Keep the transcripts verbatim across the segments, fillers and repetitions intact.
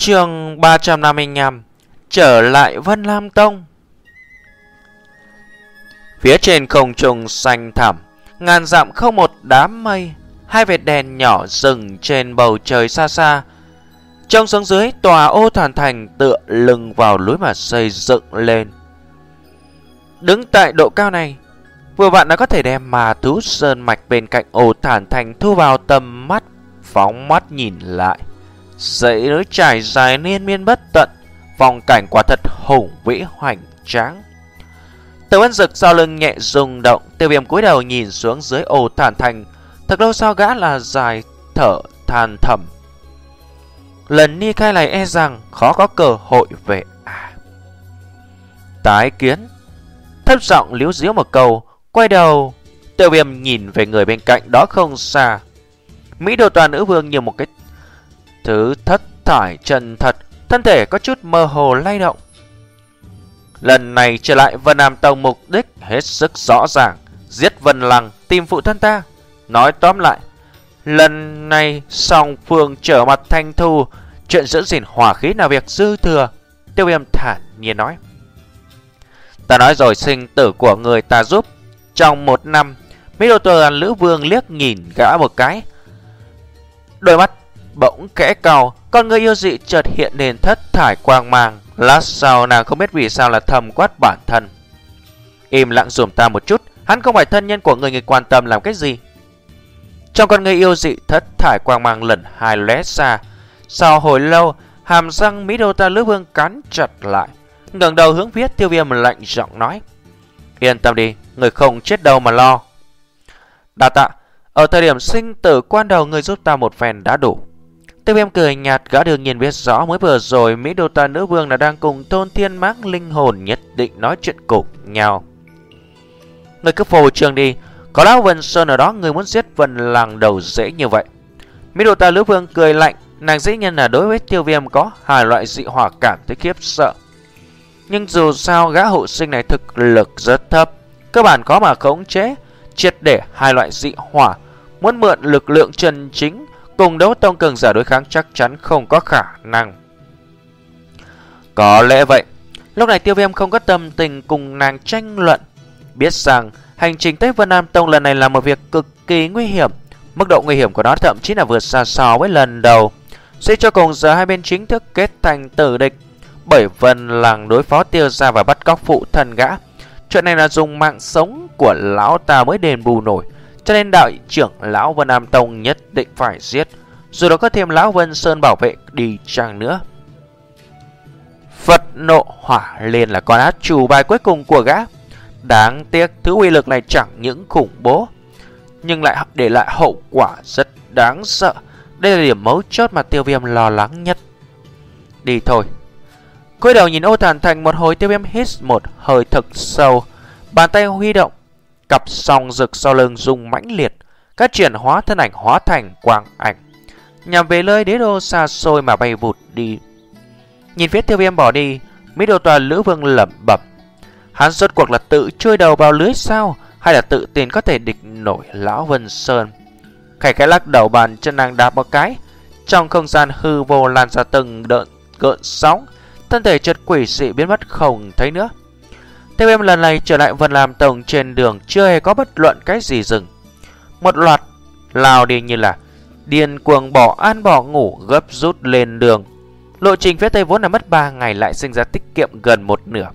Chương ba trăm năm mươi lăm. Trở lại Vân Lam Tông. Phía trên không trung xanh thẳm, ngàn dặm không một đám mây, hai vệt đèn nhỏ dừng trên bầu trời xa xa. Trông xuống dưới, tòa ô Thản Thành tựa lưng vào núi mà xây dựng lên. Đứng tại độ cao này, vừa bạn đã có thể đem mà thú sơn mạch bên cạnh ô Thản Thành thu vào tầm mắt. Phóng mắt nhìn lại, dãy núi trải dài liên miên bất tận, phong cảnh quả thật hùng vĩ hoành tráng. Từ Vân Dực sau lưng nhẹ rung động, Tiêu Viêm cúi đầu nhìn xuống dưới ô Thản Thành. Thật lâu sau gã là dài thở than thầm. Lần ni khai này e rằng khó có cơ hội về à. Tái kiến. Thấp giọng líu díu một câu, quay đầu, Tiêu Viêm nhìn về người bên cạnh đó không xa. Mỹ Đồ Toàn Nữ Vương như một cái thứ thất thải chân thật, thân thể có chút mơ hồ lay động. Lần này trở lại Vân Nam Tông mục đích hết sức rõ ràng, giết Vân Lăng, tìm phụ thân ta. Nói tóm lại, lần này song phương trở mặt thanh thu, chuyện giữ gìn hỏa khí là việc dư thừa. Tiêu Viêm thản nhiên nói. Ta nói rồi, sinh tử của người ta giúp. Trong một năm, Mỹ Đồ Toàn Nữ Vương liếc nhìn gã một cái, đôi mắt bỗng kẽ cau, con người yêu dị chợt hiện lên thất thải quang mang. Lát sau nàng không biết vì sao là thầm quát bản thân. Im lặng dùm ta một chút, hắn không phải thân nhân của người, người quan tâm làm cái gì. Trong con người yêu dị thất thải quang mang lần hai lóe xa. Sau hồi lâu, hàm răng Mỹ Đồ Toàn Nữ Vương cắn chặt lại, ngẩng đầu hướng phía Tiêu Viêm lạnh giọng nói. Yên tâm đi, người không chết đâu mà lo. Đa tạ, ở thời điểm sinh tử quan đầu người giúp ta một phen đã đủ. Tiêu Viêm cười nhạt, gã đương nhiên biết rõ mới vừa rồi Mỹ Đồ Toàn Nữ Vương là đang cùng Tôn Thiên Mãng linh hồn nhất định nói chuyện cùng nhau. Người cứ phô trương đi, có lão Vân Sơn ở đó, người muốn giết Vân Lăng đầu dễ như vậy. Mỹ Đồ Toàn Nữ Vương cười lạnh, nàng dĩ nhiên là đối với Tiêu Viêm có hai loại dị hỏa cảm thấy khiếp sợ. Nhưng dù sao gã hộ sinh này thực lực rất thấp, cơ bản có mà khống chế triệt để hai loại dị hỏa. Muốn mượn lực lượng chân chính cùng đấu tông cường giả đối kháng chắc chắn không có khả năng. Có lẽ vậy. Lúc này Tiêu Viêm không có tâm tình cùng nàng tranh luận, biết rằng hành trình tới Vân Nam Tông lần này là một việc cực kỳ nguy hiểm. Mức độ nguy hiểm của nó thậm chí là vượt xa so với lần đầu. Suy cho cùng giờ hai bên chính thức kết thành tử địch, bởi Vân Lăng đối phó Tiêu gia và bắt cóc phụ thân gã. Chuyện này là dùng mạng sống của lão ta mới đền bù nổi, cho nên đạo trưởng lão Vân Nam Tông nhất định phải giết, dù đó có thêm lão Vân Sơn bảo vệ đi chăng nữa. Phật nộ hỏa liền là con át chủ bài cuối cùng của gã. Đáng tiếc thứ uy lực này chẳng những khủng bố, nhưng lại để lại hậu quả rất đáng sợ. Đây là điểm mấu chốt mà Tiêu Viêm lo lắng nhất. Đi thôi. Cúi đầu nhìn ô Thản Thành một hồi, Tiêu Viêm hít một hơi thật sâu, bàn tay huy động, cặp song rực sau lưng dùng mãnh liệt, các chuyển hóa thân ảnh hóa thành quang ảnh, nhằm về nơi đế đô xa xôi mà bay vụt đi. Nhìn phía Tiêu Viêm bỏ đi, Mỹ Đồ Toàn Nữ Vương lẩm bẩm, hắn rốt cuộc là tự chui đầu vào lưới sao, hay là tự tin có thể địch nổi lão Vân Sơn? Khẽ khẽ lắc đầu, bàn chân nàng đạp một cái, trong không gian hư vô lan ra từng đợt gợn sóng, thân thể chợt quỷ dị biến mất không thấy nữa. Tiêu Viêm lần này trở lại Vân Lam Tông, trên đường chưa hề có bất luận cái gì dừng, một loạt lao đi như là điên cuồng bỏ ăn bỏ ngủ, gấp rút lên đường. Lộ trình phía tây vốn là mất ba ngày lại sinh ra tiết kiệm gần một nửa.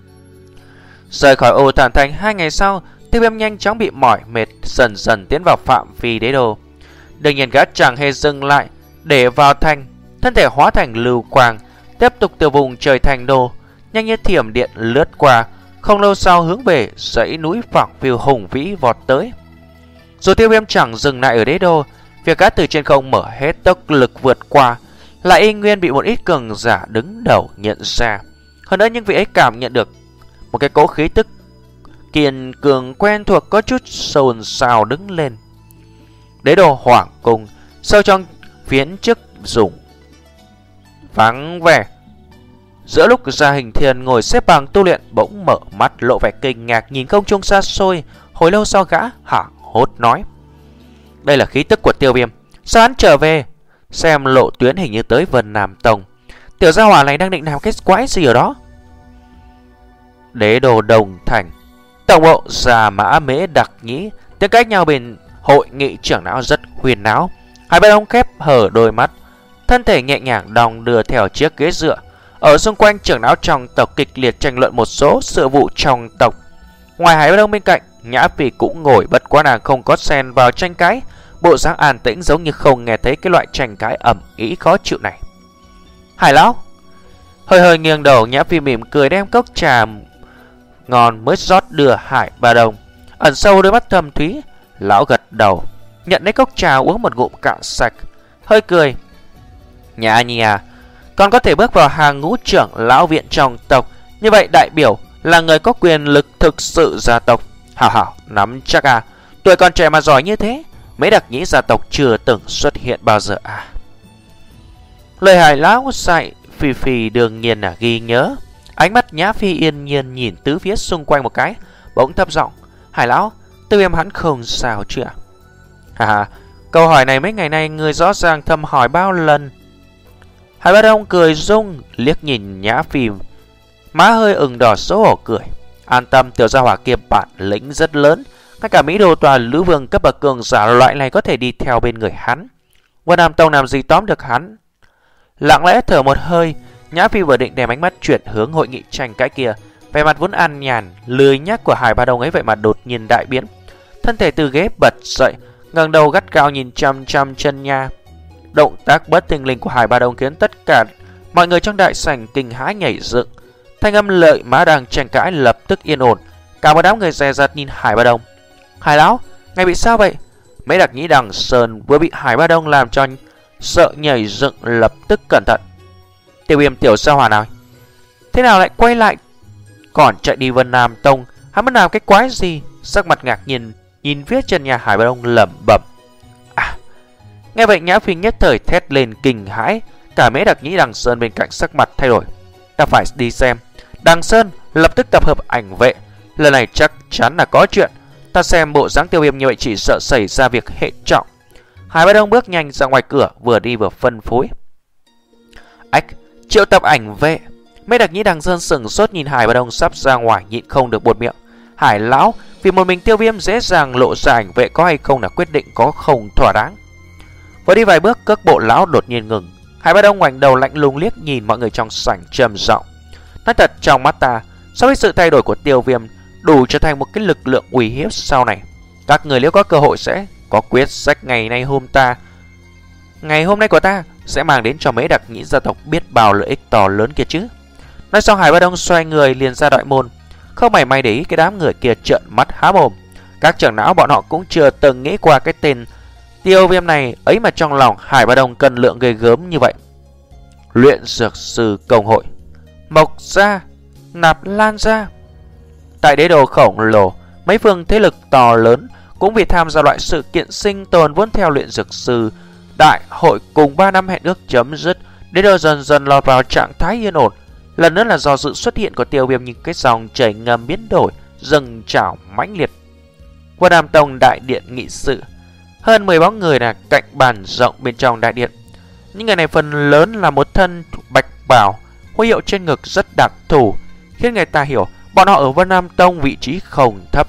Rời khỏi ô Thản Thành hai ngày sau, Tiêu Viêm nhanh chóng bị mỏi mệt, dần dần tiến vào phạm vi đế đô. Đương nhiên gã chẳng hề dừng lại để vào thành, thân thể hóa thành lưu quang, tiếp tục từ vùng trời thành đô, nhanh như thiểm điện lướt qua. Không lâu sau hướng về dãy núi phẳng phiu hùng vĩ vọt tới. Rồi Tiêu Viêm chẳng dừng lại ở đế đô, việc gã từ trên không mở hết tốc lực vượt qua, lại y nguyên bị một ít cường giả đứng đầu nhận ra. Hơn nữa những vị ấy cảm nhận được một cái cỗ khí tức kiên cường quen thuộc có chút xồn xào đứng lên. Đế đô Hoàng Cung sâu trong phiến trước dùng vắng vẻ. Giữa lúc Gia Hình Thiên ngồi xếp bằng tu luyện, bỗng mở mắt lộ vẻ kinh ngạc nhìn không trung xa xôi. Hồi lâu sau gã hoảng hốt nói, đây là khí tức của Tiêu Viêm, sao hắn trở về? Xem lộ tuyến hình như tới Vân Nam Tông. Tiểu gia hỏa này đang định làm cái quái gì ở đó? Đế đô Đồng Thành, tổng bộ Già Mã Mễ Đặc Nhĩ tiếng cách nhau bên hội nghị trưởng lão rất huyền náo. Hai bên ông khép hở đôi mắt, thân thể nhẹ nhàng đong đưa theo chiếc ghế dựa. Ở xung quanh, trưởng lão trong tộc kịch liệt tranh luận một số sự vụ trong tộc. Ngoài hai bên ông bên cạnh, Nhã Phi cũng ngồi, bất quá nàng không có xen vào tranh cãi, bộ dáng an tĩnh giống như không nghe thấy cái loại tranh cãi ầm ĩ khó chịu này. Hải lão hơi hơi nghiêng đầu, Nhã Phi mỉm cười đem cốc trà ngon mới rót đưa Hải Ba Đông. Ẩn sâu đôi mắt thâm thúy, lão gật đầu, nhận lấy cốc trà uống một ngụm cạn sạch, hơi cười. Nhã Nhi à, con có thể bước vào hàng ngũ trưởng lão viện trong tộc, như vậy đại biểu là người có quyền lực thực sự gia tộc. Hảo hảo, nắm chắc à, tuổi còn trẻ mà giỏi như thế, mấy Đặc Nhĩ gia tộc chưa từng xuất hiện bao giờ à. Lời Hải lão dạy Phi Phi đương nhiên là ghi nhớ. Ánh mắt Nhã Phi yên nhiên nhìn tứ phía xung quanh một cái, bỗng thấp giọng: Hải lão, Tiêu Viêm hắn không sao chứ ạ? Hà hà, câu hỏi này mấy ngày nay người rõ ràng thầm hỏi bao lần. Hải Ba Đông cười rung, liếc nhìn Nhã Phi, má hơi ửng đỏ xấu hổ cười. An tâm, tiểu gia hỏa kia bản lĩnh rất lớn, ngay cả Mỹ Đô Tòa Lữ Vương cấp bậc cường giả loại này có thể đi theo bên người hắn. Vân Nam Tông làm gì tóm được hắn? Lặng lẽ thở một hơi, Nhã Phi vừa định đem ánh mắt chuyển hướng hội nghị tranh cãi kia, vẻ mặt vốn an nhàn lười nhác của Hải Ba Đông ấy vậy mà đột nhiên đại biến. Thân thể từ ghế bật dậy, ngẩng đầu gắt cao nhìn chăm chăm chân nha. Động tác bất thình lình của Hải Ba Đông khiến tất cả mọi người trong đại sảnh kinh hãi nhảy dựng. Thanh âm lợi má đang tranh cãi lập tức yên ổn. Cả một đám người dè dặt nhìn Hải Ba Đông. Hải lão, ngài bị sao vậy? Mấy Đặc Nhĩ Đằng Sơn vừa bị Hải Ba Đông làm cho sợ nhảy dựng, lập tức cẩn thận. Tiêu Viêm tiểu sao hỏa nào, thế nào lại quay lại còn chạy đi Vân Nam Tông? Hắn muốn làm cái quái gì? Sắc mặt ngạc nhiên nhìn phía chân nhà Hải Ba Đông lẩm bẩm. À, nghe vậy Nhã Phi nhất thời thét lên kinh hãi. Cả mấy Đặc Nhĩ Đằng Sơn bên cạnh sắc mặt thay đổi. Ta phải đi xem. Đằng Sơn lập tức tập hợp ảnh vệ, lần này chắc chắn là có chuyện. Ta xem bộ dáng Tiêu Viêm như vậy chỉ sợ xảy ra việc hệ trọng. Hải Ba Đông bước nhanh ra ngoài cửa, vừa đi vừa phân phối. Ách, triệu tập ảnh vệ. Mấy Đặc Nhĩ Đằng Sơn sừng sốt nhìn Hải Ba Đông sắp ra ngoài, nhịn không được buột miệng. Hải lão, vì một mình Tiêu Viêm dễ dàng lộ ra ảnh vệ có hay không là quyết định có không thỏa đáng. Vừa đi vài bước, cước bộ lão đột nhiên ngừng. Hải Ba Đông ngoảnh đầu lạnh lùng liếc nhìn mọi người trong sảnh trầm giọng. Nói thật, trong mắt ta, so với sự thay đổi của Tiêu Viêm đủ trở thành một cái lực lượng uy hiếp sau này. Các người nếu có cơ hội sẽ có quyết sách ngày nay hôm ta Ngày hôm nay của ta sẽ mang đến cho mấy Đặc Nhĩ gia tộc biết bao lợi ích to lớn kia chứ. Nói xong Hải Ba Đông xoay người liền ra đại môn, không mảy may để ý cái đám người kia trợn mắt há mồm. Các trưởng lão bọn họ cũng chưa từng nghĩ qua cái tên Tiêu Viêm này, ấy mà trong lòng Hải Ba Đông cân lượng ghê gớm như vậy. Luyện dược sư công hội, Mộc gia, Nạp Lan gia. Tại đế đô khổng lồ, mấy phương thế lực to lớn cũng vì tham gia loại sự kiện sinh tồn vốn theo luyện dược sư đại hội cùng ba năm hẹn ước chấm dứt, đế đô dần dần lọt vào trạng thái yên ổn. Lần nữa là do sự xuất hiện của Tiêu Viêm, những cái dòng chảy ngầm biến đổi, dâng trào mãnh liệt. Qua Nam Tông đại điện nghị sự, hơn mười bóng người là cạnh bàn rộng bên trong đại điện. Những người này phần lớn là một thân bạch bào, huy hiệu trên ngực rất đặc thù, khiến người ta hiểu bọn họ ở Vân Nam Tông vị trí không thấp.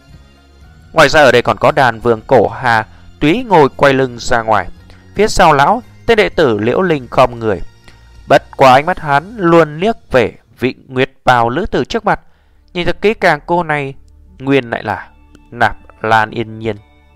Ngoài ra ở đây còn có đàn vương Cổ Hà túy ngồi quay lưng ra ngoài. Phía sau lão, tên đệ tử Liễu Linh khom người. Bất quá ánh mắt hắn luôn liếc về vị nguyệt bào lữ tử trước mặt. Nhìn thật kỹ càng, cô này nguyên lại là Nạp Lan Yên Nhiên.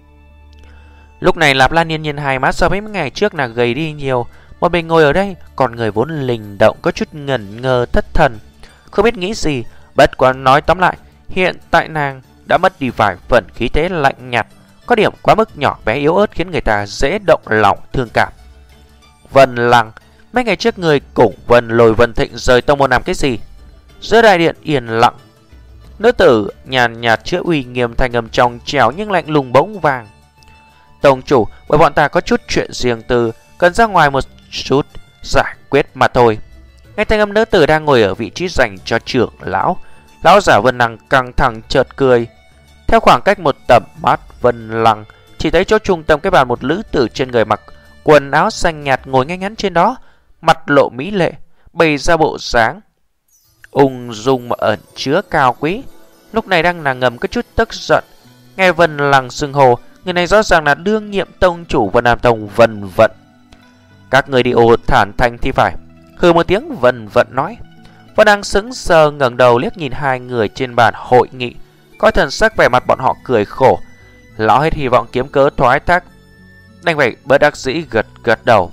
Lúc này Nạp Lan Yên Nhiên hai má so với mấy ngày trước là gầy đi nhiều. Một mình ngồi ở đây, còn người vốn linh động có chút ngẩn ngơ thất thần, không biết nghĩ gì. Bất quá nói tóm lại, hiện tại nàng đã mất đi vài phần khí thế lạnh nhạt, có điểm quá mức nhỏ bé yếu ớt khiến người ta dễ động lòng thương cảm. Vân Lăng, mấy ngày trước người cùng Vân Lôi Vân Thịnh rời tông môn làm cái gì? Giữa đại điện yên lặng, nữ tử nhàn nhạt chữa uy nghiêm thanh âm trong trẻo nhưng lạnh lùng bỗng vàng. Tông chủ, bởi bọn ta có chút chuyện riêng tư, cần ra ngoài một chút giải quyết mà thôi. Nghe thanh âm nữ tử đang ngồi ở vị trí dành cho trưởng lão, lão giả Vân Lăng căng thẳng chợt cười. Theo khoảng cách một tầm mắt, Vân Lăng chỉ thấy chỗ trung tâm cái bàn một nữ tử trên người mặc quần áo xanh nhạt ngồi ngay ngắn trên đó, mặt lộ mỹ lệ, bày ra bộ dáng ung dung mà ẩn chứa cao quý. Lúc này đang là ngầm có chút tức giận. Nghe Vân Lăng xưng hô, người này rõ ràng là đương nhiệm tông chủ Vân Nam Tông Vân Vận. Các người đi ô thản thanh thì phải. Hừ một tiếng, Vân Vận nói. Vân đang sững sờ ngẩng đầu liếc nhìn hai người trên bàn hội nghị, coi thần sắc vẻ mặt bọn họ cười khổ. Lão hết hy vọng kiếm cớ thoái thác, đành phải bất đắc dĩ gật gật đầu.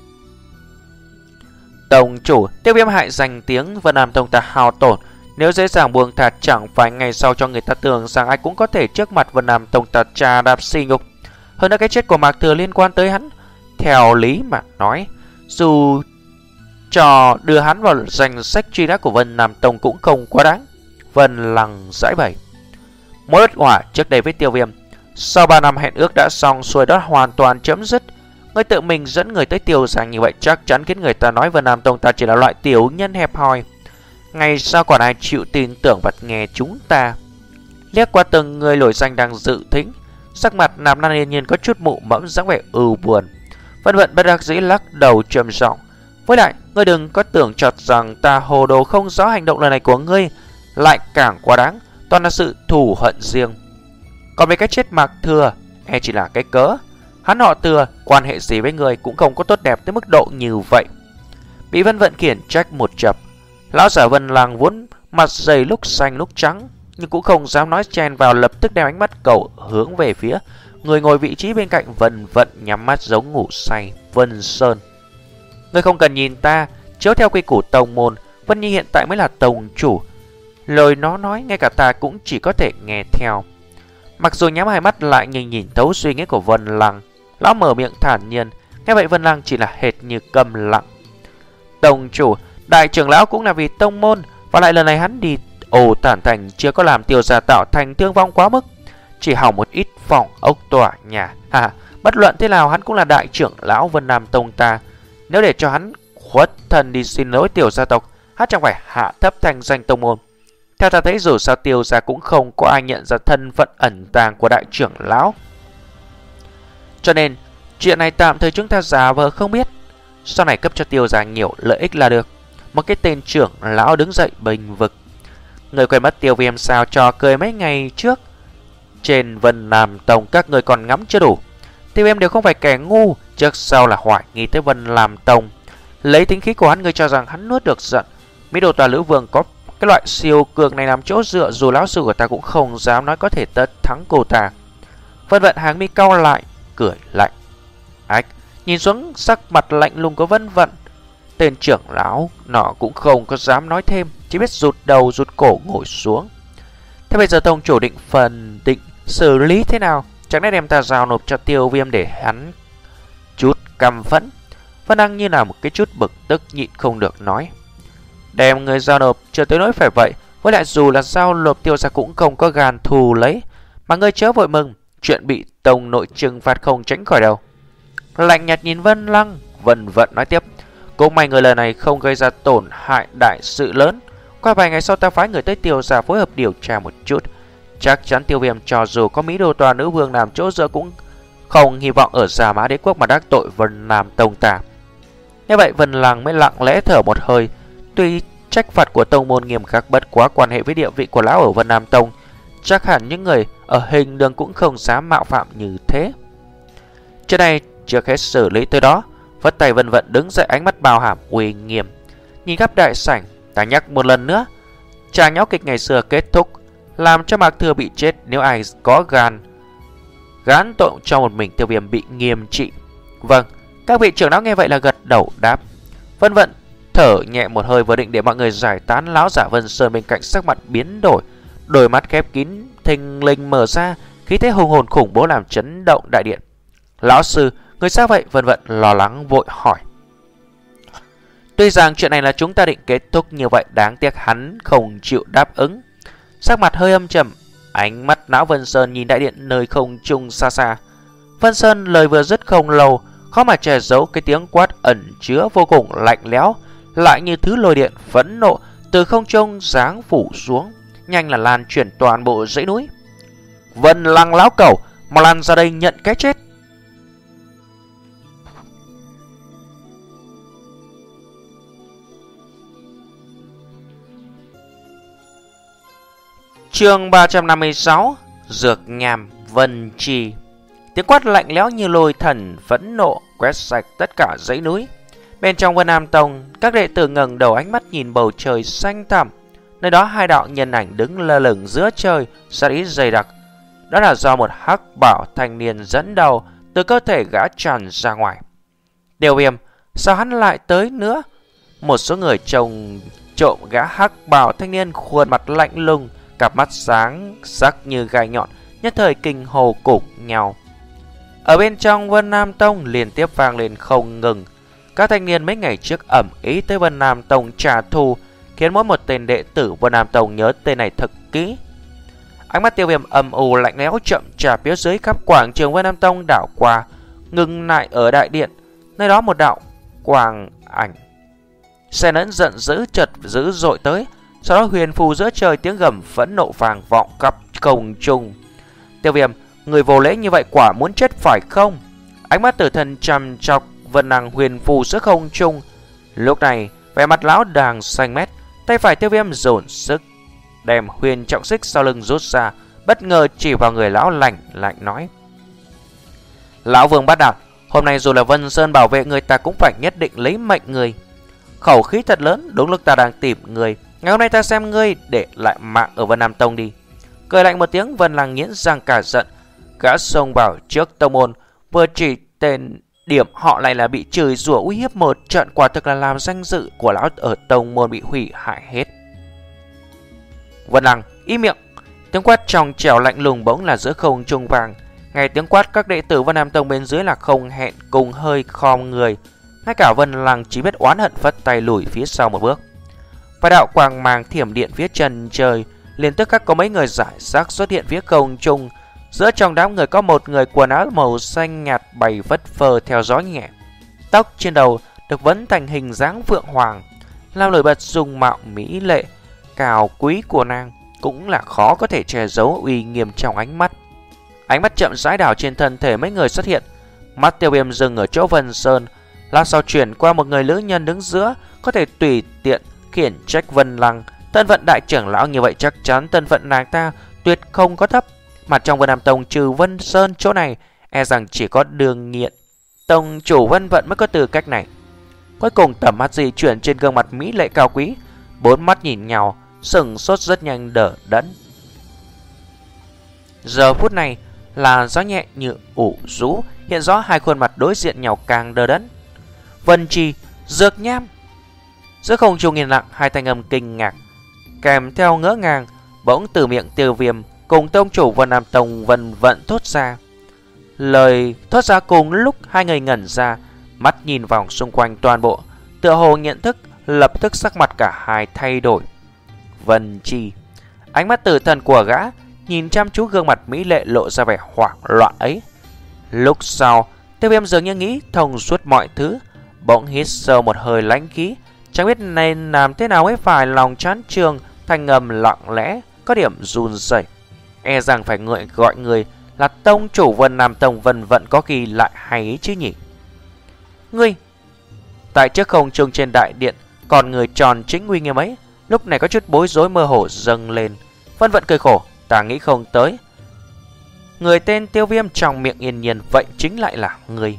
Tông chủ, Tiêu Viêm hại danh tiếng Vân Nam Tông ta hao tổn, nếu dễ dàng buông thả chẳng phải ngày sau cho người ta tưởng rằng ai cũng có thể trước mặt Vân Nam Tông ta trà đạp sỉ nhục. Hơn nữa cái chết của Mạc Thừa liên quan tới hắn. Theo lý mà nói, dù cho đưa hắn vào danh sách truy nã của Vân Nam Tông cũng không quá đáng. Vân Lăng giải bày. Mối bất hòa trước đây với Tiêu Viêm, sau ba năm hẹn ước đã xong xuôi đó hoàn toàn chấm dứt. Ngươi tự mình dẫn người tới Tiêu Giang như vậy chắc chắn khiến người ta nói Vân Nam Tông ta chỉ là loại tiểu nhân hẹp hòi. Ngày sau còn ai chịu tin tưởng và nghe chúng ta? Liếc qua từng người nổi danh đang dự thính, sắc mặt Nạp Lan Yên Nhiên có chút mụ mẫm dáng vẻ ưu buồn. Vân Vận bất đắc dĩ lắc đầu trầm giọng. Với lại, ngươi đừng có tưởng chợt rằng ta hồ đồ không rõ hành động lần này của ngươi lại càng quá đáng, toàn là sự thù hận riêng. Còn về cái chết Mạc Thừa, e chỉ là cái cớ. Hắn họ Thừa, quan hệ gì với người cũng không có tốt đẹp tới mức độ như vậy. Bị Vân Vận khiển trách một chập, lão giả Vân Lăng vốn mặt dày lúc xanh lúc trắng, nhưng cũng không dám nói chen vào, lập tức đem ánh mắt cậu hướng về phía người ngồi vị trí bên cạnh Vân Vận, nhắm mắt giống ngủ say. Vân Sơn, ngươi không cần nhìn ta, chiếu theo quy củ tông môn, Vân Nhi hiện tại mới là tông chủ. Lời nó nói ngay cả ta cũng chỉ có thể nghe theo. Mặc dù nhắm hai mắt lại nhưng nhìn thấu suy nghĩ của Vân Lăng, lão mở miệng thản nhiên. Nghe vậy Vân Lăng chỉ là hệt như câm lặng. Tông chủ, đại trưởng lão cũng là vì tông môn, và lại lần này hắn đi ồ tản thành chưa có làm Tiêu gia tạo thành thương vong quá mức, chỉ hỏng một ít phòng ốc tòa nhà. Ha, bất luận thế nào hắn cũng là đại trưởng lão Vân Nam Tông ta. Nếu để cho hắn khuất thần đi xin lỗi Tiểu gia tộc, hắn chẳng phải hạ thấp thành danh tông môn. Theo ta thấy dù sao Tiêu gia cũng không có ai nhận ra thân phận ẩn tàng của đại trưởng lão. Cho nên chuyện này tạm thời chúng ta giả vờ không biết, sau này cấp cho Tiêu gia nhiều lợi ích là được. Một cái tên trưởng lão đứng dậy bênh vực. Người quên mất Tiêu Viêm sao trò cười mấy ngày trước trên Vân Nam Tông các người còn ngắm chưa đủ. Tiêu Viêm đều không phải kẻ ngu, trước sau là hoài nghi tới Vân Nam Tông. Lấy tính khí của hắn, người cho rằng hắn nuốt được giận. Mỹ Đồ Tòa Lữ Vương có cái loại siêu cường này làm chỗ dựa, dù lão sư của ta cũng không dám nói có thể tất thắng cô ta. Vân Vận hàng mi cau lại, cười lạnh. Ách, nhìn xuống sắc mặt lạnh lùng của Vân Vận, tên trưởng lão nọ cũng không có dám nói thêm, chỉ biết rụt đầu rụt cổ ngồi xuống. Thế bây giờ tông chủ định phần định xử lý thế nào? Chẳng lẽ đem ta giao nộp cho Tiêu Viêm để hắn chút căm phẫn? Vân Đăng như là một cái chút bực tức nhịn không được nói. Đem người giao nộp chưa tới nỗi phải vậy. Với lại dù là giao nộp Tiêu gia cũng không có gan thù lấy. Mà ngươi chớ vội mừng, chuyện bị tông nội trừng phạt không tránh khỏi đâu. Lạnh nhạt nhìn Vân Lăng, Vân Vận nói tiếp. Cũng may người lần này không gây ra tổn hại đại sự lớn. Qua vài ngày sau ta phái người tới Tiêu gia phối hợp điều tra một chút. Chắc chắn Tiêu Viêm cho dù có Mỹ Đô Tòa Nữ Vương làm chỗ dựa cũng không hy vọng ở Già Mã Đế Quốc mà đắc tội Vân Nam Tông ta. Như vậy Vân Lăng mới lặng lẽ thở một hơi. Tuy trách phạt của tông môn nghiêm khắc, bất quá quan hệ với địa vị của lão ở Vân Nam Tông, chắc hẳn những người ở hình đường cũng không dám mạo phạm như thế. Trước đây trước hết xử lý tới đó, vất tay Vân Vận đứng dậy, ánh mắt bao hàm uy nghiêm nhìn khắp đại sảnh. Ta nhắc một lần nữa, tràng nháo kịch ngày xưa kết thúc, làm cho Mạc Thừa bị chết. Nếu ai có gan gán tội cho một mình Tiêu Viêm bị nghiêm trị. Vâng, các vị trưởng lão nghe vậy là gật đầu đáp. Vân Vận thở nhẹ một hơi, vừa định để mọi người giải tán, lão giả Vân Sơn bên cạnh sắc mặt biến đổi, đôi mắt khép kín thình lình mở ra, khí thế hùng hồn khủng bố làm chấn động đại điện. Lão sư, người sao vậy? Vân Vận lo lắng vội hỏi. Tuy rằng chuyện này là chúng ta định kết thúc như vậy, đáng tiếc hắn không chịu đáp ứng. Sắc mặt hơi âm trầm, ánh mắt lão Vân Sơn nhìn đại điện nơi không trung xa xa. Vân Sơn lời vừa dứt không lâu, khó mà che giấu cái tiếng quát ẩn chứa vô cùng lạnh lẽo, lại như thứ lôi điện phẫn nộ từ không trung giáng phủ xuống, nhanh là lan truyền toàn bộ dãy núi. Vân Lăng lão cẩu, mà lan ra đây nhận cái chết. Chương ba trăm năm mươi sáu. Dược nham Vân Chi. Tiếng quát lạnh lẽo như lôi thần phẫn nộ quét sạch tất cả dãy núi. Bên trong Vân Nam Tông, các đệ tử ngẩng đầu ánh mắt nhìn bầu trời xanh thẳm. Nơi đó hai đạo nhân ảnh đứng lơ lửng giữa trời, sát ý dày đặc. Đó là do một hắc bảo thanh niên dẫn đầu, từ cơ thể gã tràn ra ngoài. Tiêu Viêm, sao hắn lại tới nữa? Một số người trông trộm gã hắc bảo thanh niên, khuôn mặt lạnh lùng, cặp mắt sáng sắc như gai nhọn, nhất thời kinh hồ cục nhau. Ở bên trong Vân Nam Tông liên tiếp vang lên không ngừng. Các thanh niên mấy ngày trước ẩm ý tới Vân Nam Tông trả thù, khiến mỗi một tên đệ tử Vân Nam Tông nhớ tên này thật kỹ. Ánh mắt Tiêu Viêm âm u lạnh lẽo chậm chạp phía dưới khắp quảng trường Vân Nam Tông đảo qua, ngừng lại ở đại điện. Nơi đó một đạo quang ảnh xe nẫn giận dữ chợt dữ dội tới. Sau đó huyền phù giữa trời, tiếng gầm phẫn nộ vang vọng khắp không trung. Tiêu Viêm, người vô lễ như vậy quả muốn chết phải không? Ánh mắt tử thần chằm chọc vân năng huyền phù giữa không trung. Lúc này vẻ mặt lão đang xanh mét, tay phải Tiêu Viêm dồn sức đem huyền trọng xích sau lưng rút ra, bất ngờ chỉ vào người lão lạnh lạnh nói: Lão Vương bắt đạt, hôm nay dù là Vân Sơn bảo vệ người, ta cũng phải nhất định lấy mệnh người. Khẩu khí thật lớn, đúng lúc ta đang tìm người. Ngày hôm nay ta xem ngươi để lại mạng ở Vân Nam Tông đi. Cười lạnh một tiếng, Vân Lăng nghiến răng cả giận, gã xông vào trước tông môn, vừa chỉ tên điểm họ lại là bị chửi rủa uy hiếp một trận, quả thực là làm danh dự của lão ở tông môn bị hủy hại hết. Vân Lăng, im miệng! Tiếng quát trong trẻo lạnh lùng bỗng là giữa không trung vàng. Ngay tiếng quát, các đệ tử Vân Nam Tông bên dưới là không hẹn cùng hơi khom người. Ngay cả Vân Lăng chỉ biết oán hận phất tay lùi phía sau một bước. Và đạo quang mang thiểm điện phía chân trời, liền tức khắc có mấy người giải rác xuất hiện phía không trung. Giữa trong đám người có một người quần áo màu xanh nhạt bay phất phơ theo gió nhẹ, tóc trên đầu được vấn thành hình dáng phượng hoàng, làm nổi bật dung mạo mỹ lệ cao quý của nàng, cũng là khó có thể che giấu uy nghiêm trong ánh mắt. Ánh mắt chậm rãi đảo trên thân thể mấy người xuất hiện. Mắt Tiêu Viêm dừng ở chỗ Vân Sơn, lát sau chuyển qua một người nữ nhân đứng giữa, có thể tùy tiện khiển trách Vân Lăng. Thân phận đại trưởng lão như vậy chắc chắn thân phận nàng ta tuyệt không có thấp. Mà trong Vân Nam Tông trừ Vân Sơn chỗ này, e rằng chỉ có Đường Nghiện, tông chủ Vân Vận mới có tư cách này. Cuối cùng tầm mắt di chuyển trên gương mặt mỹ lệ cao quý, bốn mắt nhìn nhau, sừng sốt rất nhanh đờ đẫn. Giờ phút này là gió nhẹ như ủ rũ, hiện rõ hai khuôn mặt đối diện nhau càng đờ đẫn. Vân Chi, dược nham! Giữa không trung yên lặng, hai thanh âm kinh ngạc kèm theo ngỡ ngàng bỗng từ miệng Tiêu Viêm cùng tông chủ Vân Nam Tông Vân Vận thốt ra. Lời thốt ra cùng lúc, hai người ngẩn ra, mắt nhìn vòng xung quanh toàn bộ, tựa hồ nhận thức, lập tức sắc mặt cả hai thay đổi. Vân Chi, ánh mắt tử thần của gã nhìn chăm chú gương mặt mỹ lệ lộ ra vẻ hoảng loạn ấy. Lúc sau, Tiêu Viêm dường như nghĩ thông suốt mọi thứ, bỗng hít sâu một hơi lãnh khí, chẳng biết nên làm thế nào mới phải, lòng chán trường, thanh ngầm lặng lẽ có điểm run rẩy, e rằng phải ngợi gọi người là tông chủ Vân Nam Tông Vân Vận có khi lại hay chứ nhỉ. Ngươi! Tại trước không trung trên đại điện, còn người tròn chính uy nghiêm ấy lúc này có chút bối rối mơ hồ dâng lên. Vân Vận cười khổ, ta nghĩ không tới người tên Tiêu Viêm trong miệng yên nhiên vậy chính lại là ngươi.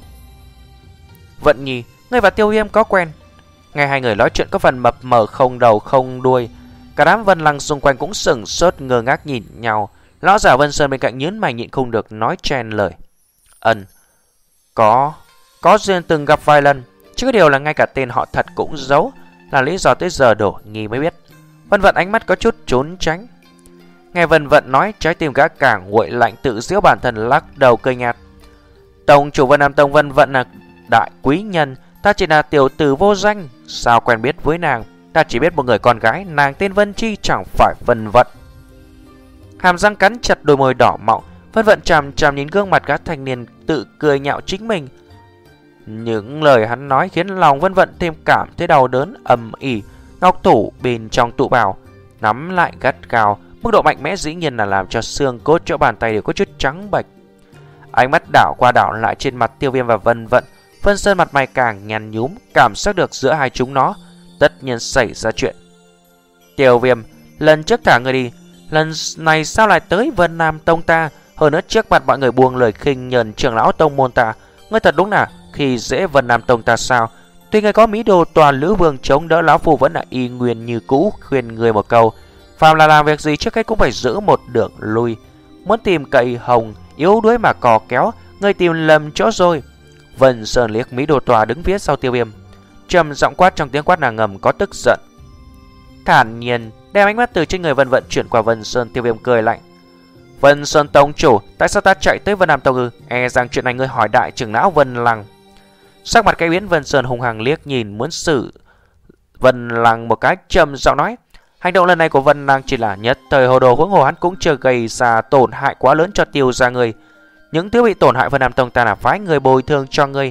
Vận Nhi, ngươi và Tiêu Viêm có quen? Nghe hai người nói chuyện có phần mập mờ không đầu không đuôi, cả đám Vân Lăng xung quanh cũng sửng sốt ngơ ngác nhìn nhau. Lão giả Vân Sơn bên cạnh nhướng mày nhịn không được nói chen lời. Ân, có, có duyên từng gặp vài lần, chứ có điều là ngay cả tên họ thật cũng giấu, là lý do tới giờ đổ nghi mới biết. Vân Vận ánh mắt có chút trốn tránh. Nghe Vân Vận nói, trái tim gã càng nguội lạnh, tự giễu bản thân lắc đầu cười nhạt. Tông chủ Vân Nam Tông Vân Vận là đại quý nhân, ta chỉ là tiểu tử vô danh, sao quen biết với nàng? Ta chỉ biết một người con gái, nàng tên Vân Chi, chẳng phải Vân Vận. Hàm răng cắn chặt, đôi môi đỏ mọng, Vân Vận chằm chằm nhìn gương mặt gã thanh niên tự cười nhạo chính mình. Những lời hắn nói khiến lòng Vân Vận thêm cảm thấy đau đớn ầm ỉ. Ngọc thủ bên trong tụ bào nắm lại gắt gao, mức độ mạnh mẽ dĩ nhiên là làm cho xương cốt chỗ bàn tay đều có chút trắng bệch. Ánh mắt đảo qua đảo lại trên mặt Tiêu Viêm và Vân Vận, Vân Sơn mặt mày càng nhăn nhúm, cảm giác được giữa hai chúng nó tất nhiên xảy ra chuyện. Tiêu Viêm, lần trước thả người đi, Lần này sao lại tới Vân Nam Tông ta? Hơn nữa trước mặt mọi người buông lời khinh nhờn trưởng lão tông môn ta. Ngươi thật đúng là khi dễ Vân Nam Tông ta sao? Tuy ngươi có mỹ đồ toàn lữ vương chống đỡ, lão phu vẫn là y nguyên như cũ khuyên người một câu: phàm là làm việc gì trước hết cũng phải giữ một đường lui. Muốn tìm cậy hồng yếu đuối mà cò kéo, ngươi tìm lầm chỗ rồi. Vân Sơn liếc mỹ đồ tòa đứng phía sau Tiêu Viêm, trầm giọng quát, trong tiếng quát nàng ngầm có tức giận. Thản nhiên đem ánh mắt từ trên người Vân Vận chuyển qua Vân Sơn. Tiêu Viêm cười lạnh: Vân Sơn tông chủ, tại sao ta chạy tới Vân Nam Tông ư? E rằng chuyện này ngươi hỏi đại trưởng lão Vân Lăng. Sắc mặt cái biến, Vân Sơn hung hăng liếc nhìn muốn xử Vân Lăng một cái, trầm giọng nói: hành động lần này của Vân Lăng chỉ là nhất thời hồ đồ, huống hồ hắn cũng chưa gây ra tổn hại quá lớn cho Tiêu gia người. Những thứ bị tổn hại Vân Nam Tông ta là phái người bồi thường cho ngươi.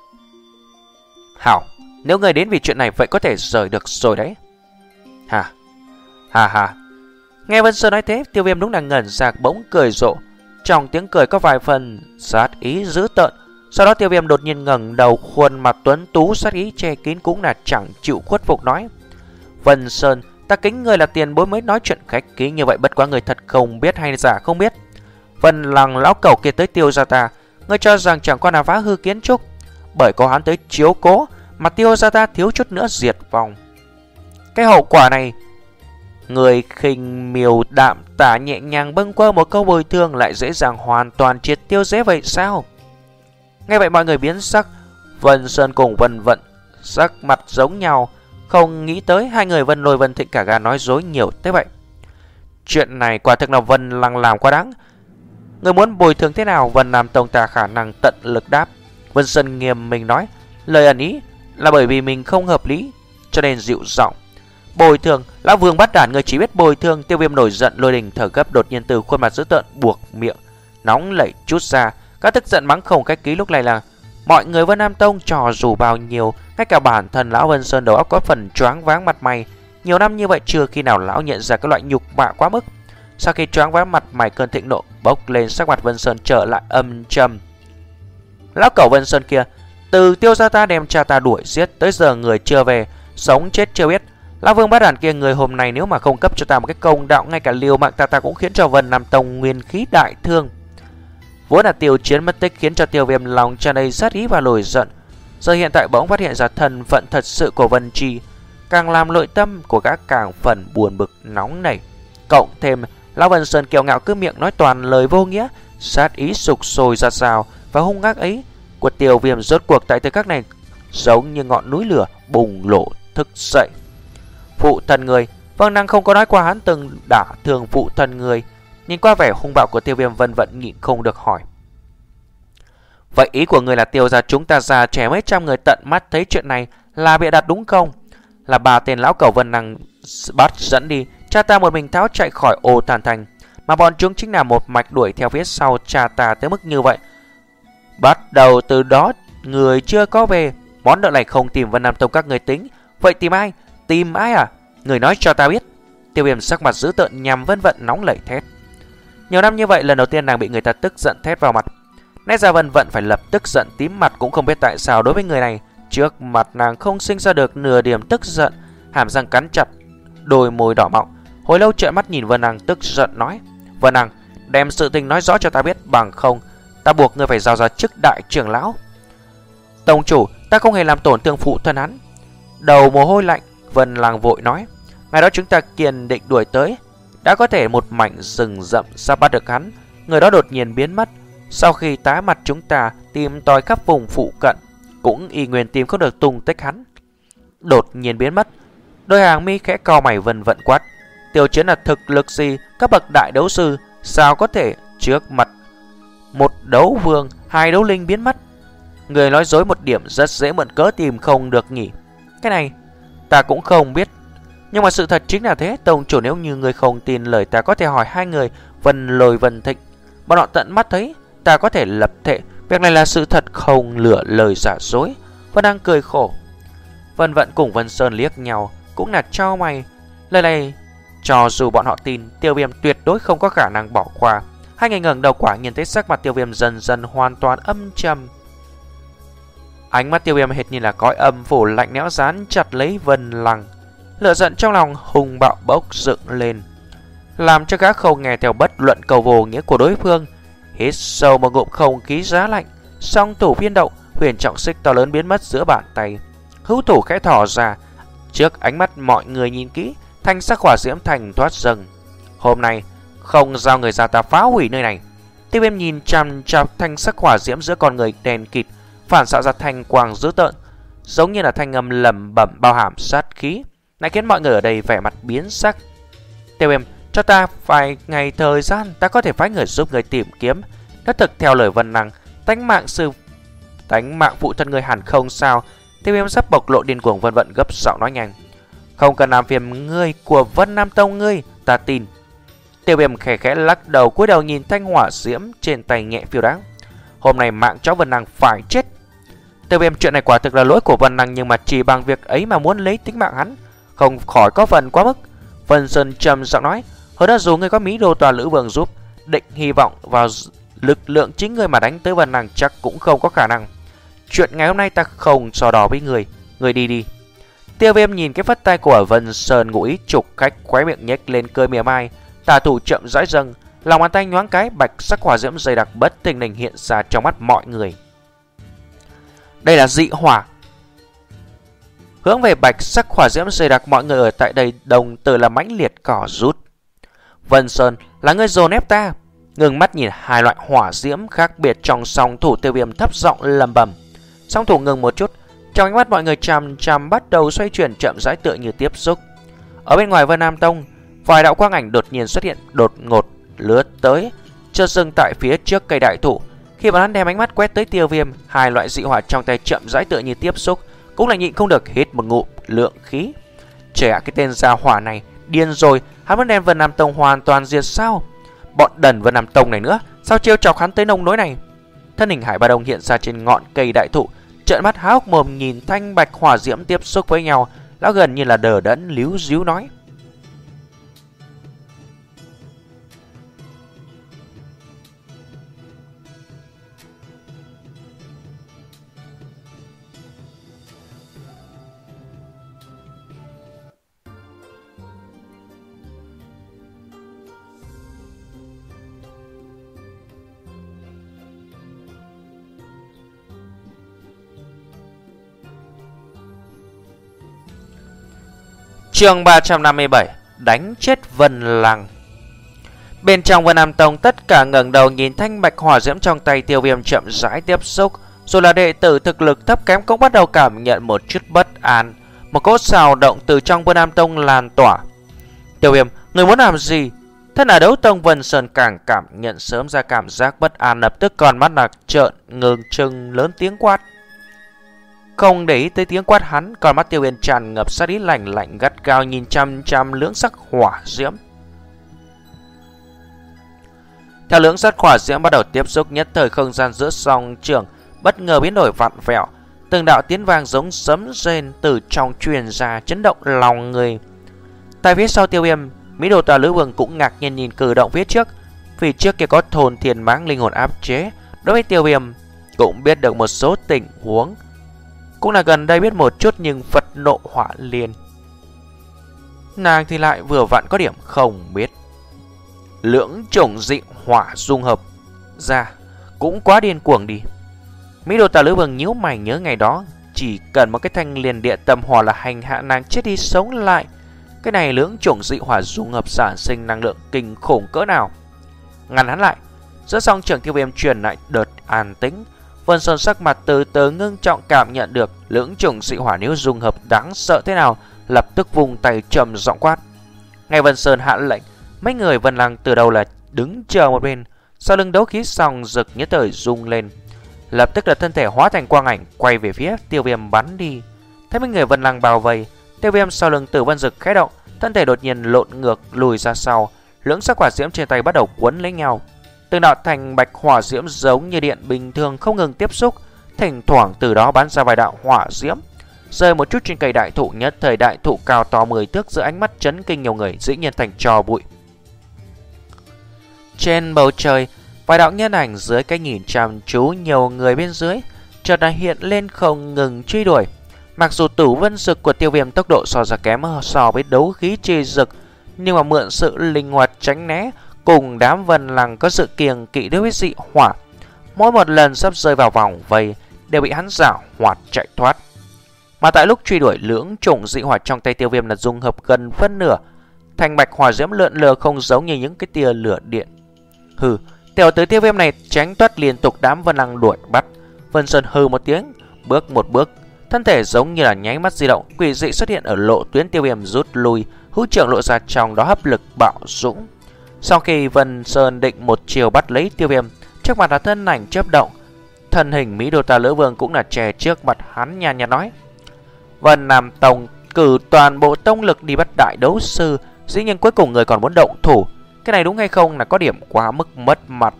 Hảo, nếu ngươi đến vì chuyện này vậy có thể rời được rồi đấy. Hà hà hà. Nghe Vân Sơn nói thế, Tiêu Viêm đúng là ngẩn ra, bỗng cười rộ. Trong tiếng cười có vài phần sát ý dữ tợn. Sau đó Tiêu Viêm đột nhiên ngẩng đầu, khuôn mặt tuấn tú sát ý che kín, cũng là chẳng chịu khuất phục, nói: Vân Sơn, ta kính ngươi là tiền bối mới nói chuyện khách khí như vậy, bất quá người thật không biết hay giả không biết. Vân Lăng lão cẩu kia tới Tiêu gia ta, ngươi cho rằng chẳng qua là phá hư kiến trúc, bởi có hắn tới chiếu cố mà Tiêu gia ta thiếu chút nữa diệt vong. Cái hậu quả này, người khinh miều đạm tả nhẹ nhàng bâng quơ một câu bồi thường lại dễ dàng hoàn toàn triệt tiêu dễ vậy sao? Nghe vậy mọi người biến sắc. Vân Sơn cùng Vân Vận sắc mặt giống nhau, không nghĩ tới hai người Vân Lôi Vân Thịnh cả gan nói dối nhiều thế vậy. Chuyện này quả thực là Vân Lăng làm quá đáng. Người muốn bồi thường thế nào? Vân Nam Tông ta khả năng tận lực đáp. Vân Sơn nghiêm mình nói, lời ẩn ý là bởi vì mình không hợp lý cho nên dịu giọng. Bồi thường? Lão Vương bắt đản, người chỉ biết bồi thường. Tiêu Viêm nổi giận lôi đình thở gấp, đột nhiên từ khuôn mặt dữ tợn buộc miệng nóng lẩy chút ra. Các tức giận mắng không cách ký lúc này là mọi người Vân Nam Tông trò dù bao nhiêu, ngay cả bản thân lão Vân Sơn đầu óc có phần choáng váng mặt mày. Nhiều năm như vậy chưa khi nào lão nhận ra cái loại nhục mạ quá mức. Sau khi choáng váng mặt mày, cơn thịnh nộ bốc lên, sắc mặt Vân Sơn trở lại âm trầm. Lão cẩu Vân Sơn kia, từ Tiêu gia ta đem cha ta đuổi giết tới giờ người chưa về, sống chết chưa biết. Lão Vương bát đàn kia, người hôm nay nếu mà không cấp cho ta một cái công đạo, ngay cả liều mạng ta ta cũng khiến cho Vân Nam Tông nguyên khí đại thương. Vốn là Tiêu Chiến mất tích khiến cho Tiêu Viêm lòng tràn đầy sát ý và nổi giận. Giờ hiện tại bỗng phát hiện ra thân phận thật sự của Vân Trì, càng làm nội tâm của gã càng phần buồn bực nóng nảy. Cộng thêm lão Vân Sơn kiêu ngạo cứ miệng nói toàn lời vô nghĩa, sát ý sục sôi ra sao và hung ác ấy của Tiêu Viêm rốt cuộc tại thời khắc này giống như ngọn núi lửa bùng nổ thức dậy. Phụ thân người, Vân Năng không có nói qua hắn từng đả thương phụ thân người. Nhìn qua vẻ hung bạo của Tiêu Viêm, Vân Vận nhịn không được hỏi, vậy ý của người là Tiêu gia chúng ta già trẻ mấy trăm người tận mắt thấy chuyện này là bịa đặt đúng không? Là bà tên lão cẩu Vân Năng bắt dẫn đi, cha ta một mình tháo chạy khỏi Ô Tàn Thành, mà bọn chúng chính là một mạch đuổi theo phía sau cha ta tới mức như vậy. Bắt đầu từ đó người chưa có về, món nợ này không tìm Vân Nam Tông các người tính, vậy tìm ai? Tìm ai à? Người nói cho ta biết. Tiêu Viêm sắc mặt dữ tợn nhằm Vân Vận nóng lẩy thét. Nhiều năm như vậy, lần đầu tiên nàng bị người ta tức giận thét vào mặt. Nét ra Vân Vận phải lập tức giận tím mặt, cũng không biết tại sao đối với người này trước mặt nàng không sinh ra được nửa điểm tức giận, hàm răng cắn chặt, đôi môi đỏ mọng, hồi lâu trợn mắt nhìn Vân Năng, tức giận nói: Vân Năng, đem sự tình nói rõ cho ta biết, bằng không ta buộc ngươi phải giao ra chức đại trưởng lão. Tông chủ, ta không hề làm tổn thương phụ thân hắn. Đầu mồ hôi lạnh, Vân Năng vội nói: ngày đó chúng ta kiên định đuổi tới, đã có thể một mảnh rừng rậm sắp bắt được hắn, người đó đột nhiên biến mất. Sau khi tái mặt chúng ta tìm tòi khắp vùng phụ cận, cũng y nguyên tìm không được tung tích hắn. Đột nhiên biến mất. Đôi hàng mi khẽ cau mày, Vân Vận quát: Tiêu Chiến là thực lực gì? Các bậc đại đấu sư sao có thể trước mặt một đấu vương, hai đấu linh biến mất? Người nói dối một điểm rất dễ mượn cớ tìm không được nhỉ? Cái này ta cũng không biết, nhưng mà sự thật chính là thế. Tông chủ, nếu như người không tin lời ta, có thể hỏi hai người Vân Lôi Vân Thịnh, bọn họ tận mắt thấy, ta có thể lập thệ việc này là sự thật, không lựa lời giả dối. Vân đang cười khổ. Vân Vận cùng Vân Sơn liếc nhau, cũng là trao mày. Lời này cho dù bọn họ tin, Tiêu Viêm tuyệt đối không có khả năng bỏ qua. Hai người ngẩng đầu, quả nhìn thấy sắc mặt Tiêu Viêm dần dần hoàn toàn âm trầm. Ánh mắt Tiêu Viêm hệt như là cõi âm phủ lạnh lẽo dán chặt lấy Vân Lăng. Lửa giận trong lòng hùng bạo bốc dựng lên. làm cho gã không nghe theo bất luận câu vô nghĩa của đối phương. Hít sâu một ngụm không khí giá lạnh, song thủ phiên động, huyền trọng xích to lớn biến mất giữa bàn tay. Hữu thủ khẽ thò ra, trước ánh mắt mọi người nhìn kỹ, thanh sắc hỏa diễm thành thoát dâng. Hôm nay không giao người ra ta phá hủy nơi này. Tiêu Viêm nhìn chằm chằm thanh sắc hỏa diễm giữa con người đèn kịt, phản xạ ra thanh quang dữ tợn, giống như là thanh âm lẩm bẩm bao hàm sát khí, lại khiến mọi người ở đây vẻ mặt biến sắc. Tiêu Viêm, cho ta vài ngày thời gian, ta có thể phái người giúp người tìm kiếm. Nếu thực theo lời Vân Năng, tánh mạng sư tánh mạng phụ thân người hẳn không sao. Tiêu Viêm sắp bộc lộ điên cuồng vân vận, gấp giọng nói nhanh. Không cần làm phiền ngươi của Vân Nam Tông ngươi, ta tin. Tiêu Viêm khẽ khẽ lắc đầu, cúi đầu nhìn thanh hỏa diễm trên tay nhẹ phiêu đáng. Hôm nay mạng cháu Vân Năng phải chết. Tiêu Viêm, chuyện này quả thực là lỗi của Vân Năng, nhưng mà chỉ bằng việc ấy mà muốn lấy tính mạng hắn, không khỏi có phần quá mức. Vân Sơn trầm giọng nói, hơn nữa dù ngươi có Mỹ Đô Tòa Lữ Vương giúp, định hy vọng vào lực lượng chính ngươi mà đánh tới Vân Năng chắc cũng không có khả năng. Chuyện ngày hôm nay ta không so đo với người, người đi đi. Tiêu Viêm nhìn cái phất tay của Vân Sơn ngụ ý trục khách, khóe miệng nhếch lên cười mỉa mai, tà thủ chậm rãi dâng, lòng bàn tay nhoáng cái, bạch sắc hỏa diễm dày đặc bất thình lình hiện ra trong mắt mọi người. Đây là dị hỏa. Hướng về bạch sắc hỏa diễm dày đặc, mọi người ở tại đây đồng từ là mãnh liệt cỏ rút. Vân Sơn, là ngươi dồn ép ta. Ngừng mắt nhìn hai loại hỏa diễm khác biệt trong song thủ, Tiêu Viêm thấp giọng lẩm bẩm. Song thủ ngừng một chút, trong ánh mắt mọi người chằm chằm bắt đầu xoay chuyển chậm rãi tựa như tiếp xúc. Ở bên ngoài Vân Nam Tông, vài đạo quang ảnh đột nhiên xuất hiện, đột ngột lướt tới, chợt dừng tại phía trước cây đại thụ. Khi bọn hắn đem ánh mắt quét tới Tiêu Viêm, hai loại dị hỏa trong tay chậm rãi tựa như tiếp xúc, cũng là nhịn không được hít một ngụm lượng khí. Trời ạ, cái tên gia hỏa này điên rồi, hắn muốn đem Vân Nam Tông hoàn toàn diệt sao? Bọn đần Vân Nam Tông này nữa, sao trêu chọc hắn tới nông nỗi này? Thân hình Hải Ba Đông hiện ra trên ngọn cây đại thụ, trợn mắt há hốc mồm nhìn thanh bạch hỏa diễm tiếp xúc với nhau, lão gần như là đờ đẫn líu díu nói. Chương ba trăm năm mươi bảy, đánh chết Vân Lăng. Bên trong Vân Nam Tông, tất cả ngẩng đầu nhìn thanh bạch hỏa diễm trong tay Tiêu Viêm chậm rãi tiếp xúc. Dù là đệ tử thực lực thấp kém cũng bắt đầu cảm nhận một chút bất an. Một cỗ xào động từ trong Vân Nam Tông lan tỏa. Tiêu Viêm, người muốn làm gì? Thân ở đấu tông, Vân Sơn càng cảm nhận sớm ra cảm giác bất an, lập tức còn mắt lạc trợn ngừng trừng lớn tiếng quát. Không để ý tới tiếng quát hắn, còn mắt Tiêu Viêm tràn ngập sát ý lạnh lạnh gắt gao nhìn chăm chăm lưỡng sắc hỏa diễm. Theo lưỡng sắc hỏa diễm bắt đầu tiếp xúc, nhất thời không gian giữa song trường bất ngờ biến đổi vặn vẹo, từng đạo tiếng vang giống sấm rền từ trong truyền ra, chấn động lòng người. Tại phía sau Tiêu Viêm, Mỹ Đô Tòa Lữ Vương cũng ngạc nhiên nhìn cử động phía trước. Vì trước kia có thôn thiên mãng linh hồn áp chế, đối với Tiêu Viêm cũng biết được một số tình huống, cũng là gần đây biết một chút, nhưng Phật nộ hỏa liền nàng thì lại vừa vặn có điểm không biết. Lưỡng chủng dị hỏa dung hợp ra cũng quá điên cuồng đi. Mỹ Đô Tà Lữ Vương nhíu mày nhớ ngày đó, chỉ cần một cái thanh liền địa tâm hỏa là hành hạ nàng chết đi sống lại. Cái này lưỡng chủng dị hỏa dung hợp sản sinh năng lượng kinh khủng cỡ nào. Ngăn hắn lại, giữa song trường Tiêu Viêm truyền lại đợt an tĩnh. Vân Sơn sắc mặt từ từ ngưng trọng, cảm nhận được lưỡng chủng dị hỏa nếu dung hợp đáng sợ thế nào, lập tức vùng tay trầm giọng quát. Ngay Vân Sơn hạ lệnh, mấy người Vân Lăng từ đầu là đứng chờ một bên, sau lưng đấu khí song rực nhất thời rung lên, lập tức là thân thể hóa thành quang ảnh quay về phía Tiêu Viêm bắn đi. Thấy mấy người Vân Lăng bao vây, Tiêu Viêm sau lưng Tử Vân Dực khẽ động, thân thể đột nhiên lộn ngược lùi ra sau, lưỡng sắc hỏa diễm trên tay bắt đầu quấn lấy nhau. Từng đạo thành bạch hỏa diễm giống như điện bình thường không ngừng tiếp xúc, thỉnh thoảng từ đó bắn ra vài đạo hỏa diễm, rơi một chút trên cây đại thụ, nhất thời đại thụ cao to mười thước giữa ánh mắt chấn kinh nhiều người dĩ nhiên thành tro bụi. Trên bầu trời, vài đạo nhân ảnh dưới cái nhìn chăm chú nhiều người bên dưới chợt đã hiện lên không ngừng truy đuổi. Mặc dù Tử Vân Dực của Tiêu Viêm tốc độ so ra kém so với đấu khí chi dực, nhưng mà mượn sự linh hoạt tránh né cùng đám Vân Lăng có sự kiêng kỵ đối với dị hỏa, mỗi một lần sắp rơi vào vòng vây đều bị hắn giảo hoạt chạy thoát. Mà tại lúc truy đuổi, lưỡng chủng dị hỏa trong tay Tiêu Viêm là dung hợp gần phân nửa, thành bạch hỏa diễm lượn lờ không giống như những cái tia lửa điện. Hừ, tiểu tử Tiêu Viêm này tránh thoát liên tục đám Vân Lăng đuổi bắt. Vân Sơn hừ một tiếng, bước một bước, thân thể giống như là nháy mắt di động, quỷ dị xuất hiện ở lộ tuyến Tiêu Viêm rút lui, hữu trưởng lộ ra, trong đó hấp lực bạo dũng. Sau khi Vân Sơn định một chiều bắt lấy Tiêu Viêm, trước mặt là thân ảnh chớp động, thân hình Mỹ Đô Ta Lữ Vương cũng là che trước mặt hắn, nhàn nhạt nói: Vân Nam Tông cử toàn bộ tông lực đi bắt đại đấu sư, dĩ nhiên cuối cùng người còn muốn động thủ, cái này đúng hay không là có điểm quá mức mất mặt.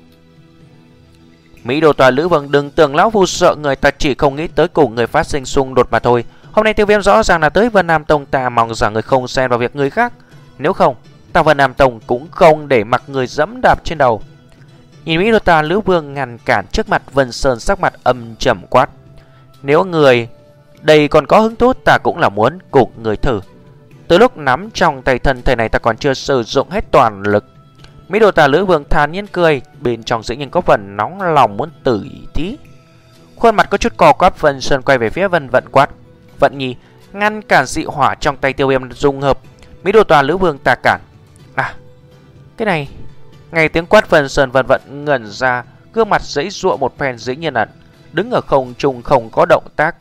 Mỹ Đô Ta Lữ Vương, đừng tưởng lão phu sợ người, ta chỉ không nghĩ tới cùng người phát sinh xung đột mà thôi. Hôm nay Tiêu Viêm rõ ràng là tới Vân Nam Tông, ta mong rằng người không xen vào việc người khác, nếu không ta Vân Nam Tông cũng không để mặc người dẫm đạp trên đầu. Nhìn Mỹ Đô Ta Lữ Vương ngăn cản trước mặt, Vân Sơn sắc mặt âm trầm quát: Nếu người đây còn có hứng thú, ta cũng là muốn cùng người thử. Từ lúc nắm trong tay thân thể này, ta còn chưa sử dụng hết toàn lực. Mỹ Đô Ta Lữ Vương thản nhiên cười, bên trong dĩ nhiên có phần nóng lòng muốn tử thí. Khuôn mặt có chút cò quắp, Vân Sơn quay về phía Vân Vận quát: Vận Nhi, ngăn cản dị hỏa trong tay Tiêu Viêm dung hợp. Mỹ Đô Ta Lữ Vương, ta cản. À, cái này. Ngay tiếng quát, Vân Sơn Vân Vận ngẩn ra, gương mặt giãy giụa một phen, dĩ nhiên là đứng ở không trung không có động tác.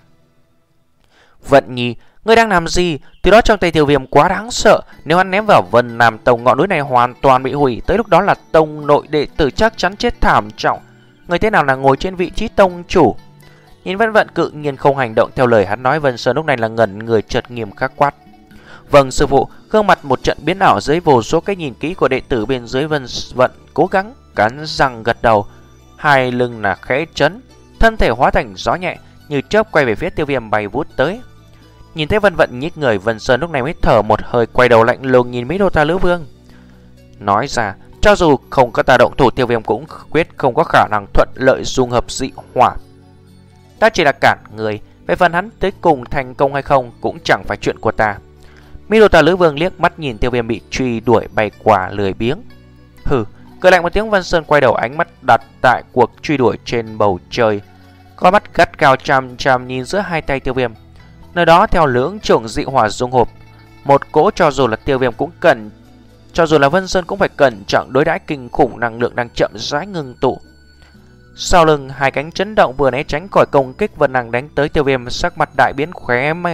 Vận Nhi, ngươi đang làm gì? Từ đó trong tay Tiêu Viêm quá đáng sợ, nếu hắn ném vào Vân Nam Tông, ngọn núi này hoàn toàn bị hủy, tới lúc đó là tông nội đệ tử chắc chắn chết thảm trọng. Người thế nào là ngồi trên vị trí tông chủ? Nhìn Vân Vận cự nhiên không hành động theo lời hắn nói, Vân Sơn lúc này là ngẩn người, chợt nghiêm khắc quát: Vâng sư phụ. Gương mặt một trận biến ảo dưới vô số cái nhìn kỹ của đệ tử bên dưới, Vân Vận cố gắng cắn răng gật đầu, hai lưng là khẽ chấn, thân thể hóa thành gió nhẹ như chớp quay về phía Tiêu Viêm bay vút tới. Nhìn thấy Vân Vận nhích người, Vân Sơn lúc này mới thở một hơi, quay đầu lạnh lùng nhìn Mỹ Đô Ta Lữ Vương, nói ra: Cho dù không có ta động thủ, Tiêu Viêm cũng quyết không có khả năng thuận lợi dung hợp dị hỏa. Ta chỉ là cản người, về phần hắn tới cùng thành công hay không cũng chẳng phải chuyện của ta. Mỹ Đô Ta Lữ Vương liếc mắt nhìn Tiêu Viêm bị truy đuổi bay qua, lười biếng. Hừ, cười lạnh một tiếng, Vân Sơn quay đầu, ánh mắt đặt tại cuộc truy đuổi trên bầu trời, con mắt gắt cao chằm chằm nhìn giữa hai tay Tiêu Viêm. Nơi đó theo lưỡng chủng dị hỏa dung hợp, một cỗ cho dù là Tiêu Viêm cũng cần, cho dù là Vân Sơn cũng phải cẩn trọng đối đãi, kinh khủng năng lượng đang chậm rãi ngưng tụ. Sau lưng hai cánh chấn động, vừa né tránh khỏi công kích Vân Năng đánh tới Tiêu Viêm, sắc mặt đại biến, khóe mây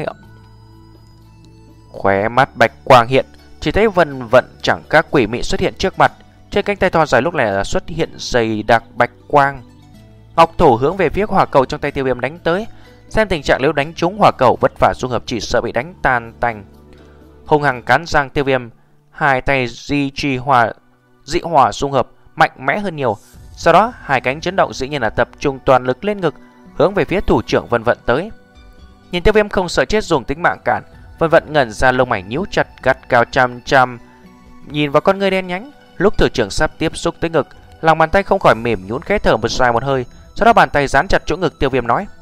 khóe mắt bạch quang hiện, chỉ thấy Vân Vận chẳng các quỷ mị xuất hiện trước mặt, trên cánh tay thon dài lúc này là xuất hiện dày đặc bạch quang. Ngọc thủ hướng về phía hỏa cầu trong tay Tiêu Viêm đánh tới, xem tình trạng nếu đánh trúng hỏa cầu vất vả dung hợp chỉ sợ bị đánh tan tành. Hung hăng cắn răng, Tiêu Viêm hai tay di trì hỏa dị hỏa dung hợp mạnh mẽ hơn nhiều. Sau đó hai cánh chấn động, dĩ nhiên là tập trung toàn lực lên ngực, hướng về phía thủ trưởng Vân Vận tới. Nhìn Tiêu Viêm không sợ chết dùng tính mạng cản, Vân Vận ngẩn ra, lông mày nhíu chặt, gắt cao chăm chăm nhìn vào con ngươi đen nhánh. Lúc thủ trưởng sắp tiếp xúc tới ngực, lòng bàn tay không khỏi mềm nhũn, khẽ thở một dài một hơi, sau đó bàn tay dán chặt chỗ ngực Tiêu Viêm nói: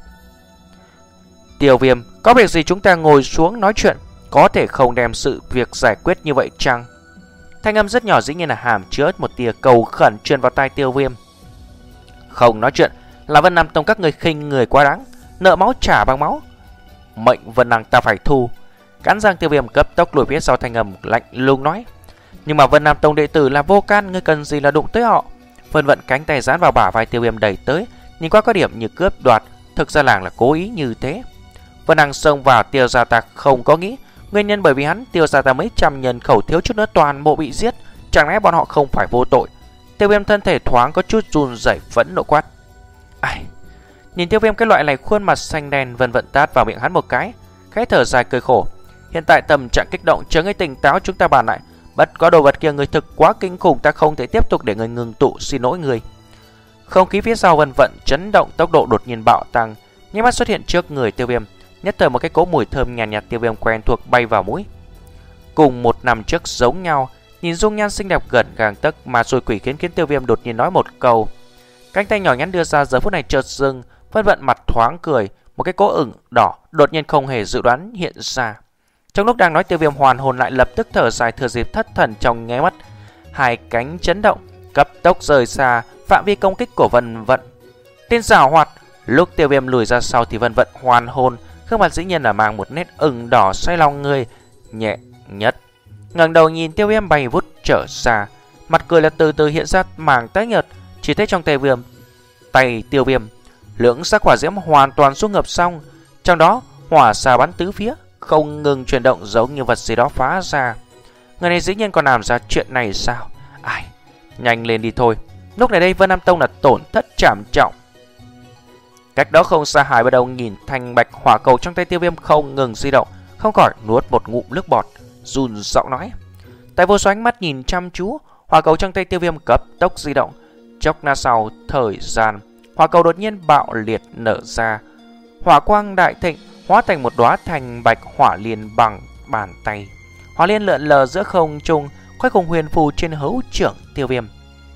Tiêu Viêm, có việc gì chúng ta ngồi xuống nói chuyện, có thể không đem sự việc giải quyết như vậy chăng? Thanh âm rất nhỏ, dĩ nhiên là hàm chứa một tia cầu khẩn truyền vào tai Tiêu Viêm. Không nói chuyện là Vân Nam Tông các người khinh người quá đáng, nợ máu trả bằng máu, mệnh Vân Năng ta phải thu. Cắn răng, Tiêu Viêm cấp tốc lùi phía sau, thanh âm lạnh lùng nói: Nhưng mà Vân Nam Tông đệ tử là vô can, ngươi cần gì là đụng tới họ? Vân Vận cánh tay dán vào bả vai Tiêu Viêm đẩy tới, nhìn qua có điểm như cướp đoạt, thực ra làng là cố ý như thế. Vân Năng xông vào, Tiêu gia ta không có nghĩ nguyên nhân bởi vì hắn, Tiêu gia ta mấy trăm nhân khẩu thiếu chút nữa toàn bộ bị giết, chẳng lẽ bọn họ không phải vô tội? Tiêu Viêm thân thể thoáng có chút run rẩy, phẫn nộ quát: Ai? Nhìn Tiêu Viêm cái loại này khuôn mặt xanh đen, Vân Vận tát vào miệng hắn một cái, khẽ thở dài cười khổ: Hiện tại tâm trạng kích động, chờ ngươi tỉnh táo chúng ta bàn lại. Bất có đồ vật kia người thực quá kinh khủng, ta không thể tiếp tục để người ngừng tụ, xin lỗi người. Không khí phía sau Vân Vận chấn động, tốc độ đột nhiên bạo tăng, nháy mắt xuất hiện trước người Tiêu Viêm. Nhất thời một cái cỗ mùi thơm nhàn nhạt, nhạt Tiêu Viêm quen thuộc bay vào mũi. Cùng một năm trước giống nhau, nhìn dung nhan xinh đẹp gần gang tấc mà rồi quỷ khiến khiến Tiêu Viêm đột nhiên nói một câu. Cánh tay nhỏ nhắn đưa ra, giờ phút này chợt dừng, Vân Vận mặt thoáng cười, một cái cỗ ửng đỏ đột nhiên không hề dự đoán hiện ra. Trong lúc đang nói, Tiêu Viêm hoàn hồn lại lập tức thở dài, thừa dịp thất thần trong nháy mắt, hai cánh chấn động, cấp tốc rời xa phạm vi công kích của Vân Vận. Tên giảo hoạt, lúc Tiêu Viêm lùi ra sau thì Vân Vận hoàn hồn, gương mặt dĩ nhiên là mang một nét ửng đỏ xoay lòng người nhẹ nhất, ngẩng đầu nhìn Tiêu Viêm bay vút trở xa, mặt cười là từ từ hiện ra màng tái nhợt. Chỉ thấy trong tay Viêm, tay Tiêu Viêm, lưỡng sắc hỏa diễm hoàn toàn xung hợp xong, trong đó hỏa xà bắn tứ phía, không ngừng chuyển động giống như vật gì đó phá ra. Người này dĩ nhiên còn làm ra chuyện này sao? Ai, nhanh lên đi thôi. Lúc này đây Vân Nam Tông là tổn thất trảm trọng. Cách đó không xa, Hải bắt đầu nhìn thanh bạch hỏa cầu trong tay Tiêu Viêm không ngừng di động, không khỏi nuốt một ngụm nước bọt, run giọng nói. Tại vô số ánh mắt nhìn chăm chú, hỏa cầu trong tay Tiêu Viêm cấp tốc di động. Chốc lát sau thời gian, hỏa cầu đột nhiên bạo liệt nở ra, hỏa quang đại thịnh, hóa thành một đóa thanh bạch hỏa liên bằng bàn tay. Hỏa liên lượn lờ giữa không trung, khoách cùng huyền phù trên hữu trưởng Tiêu Viêm.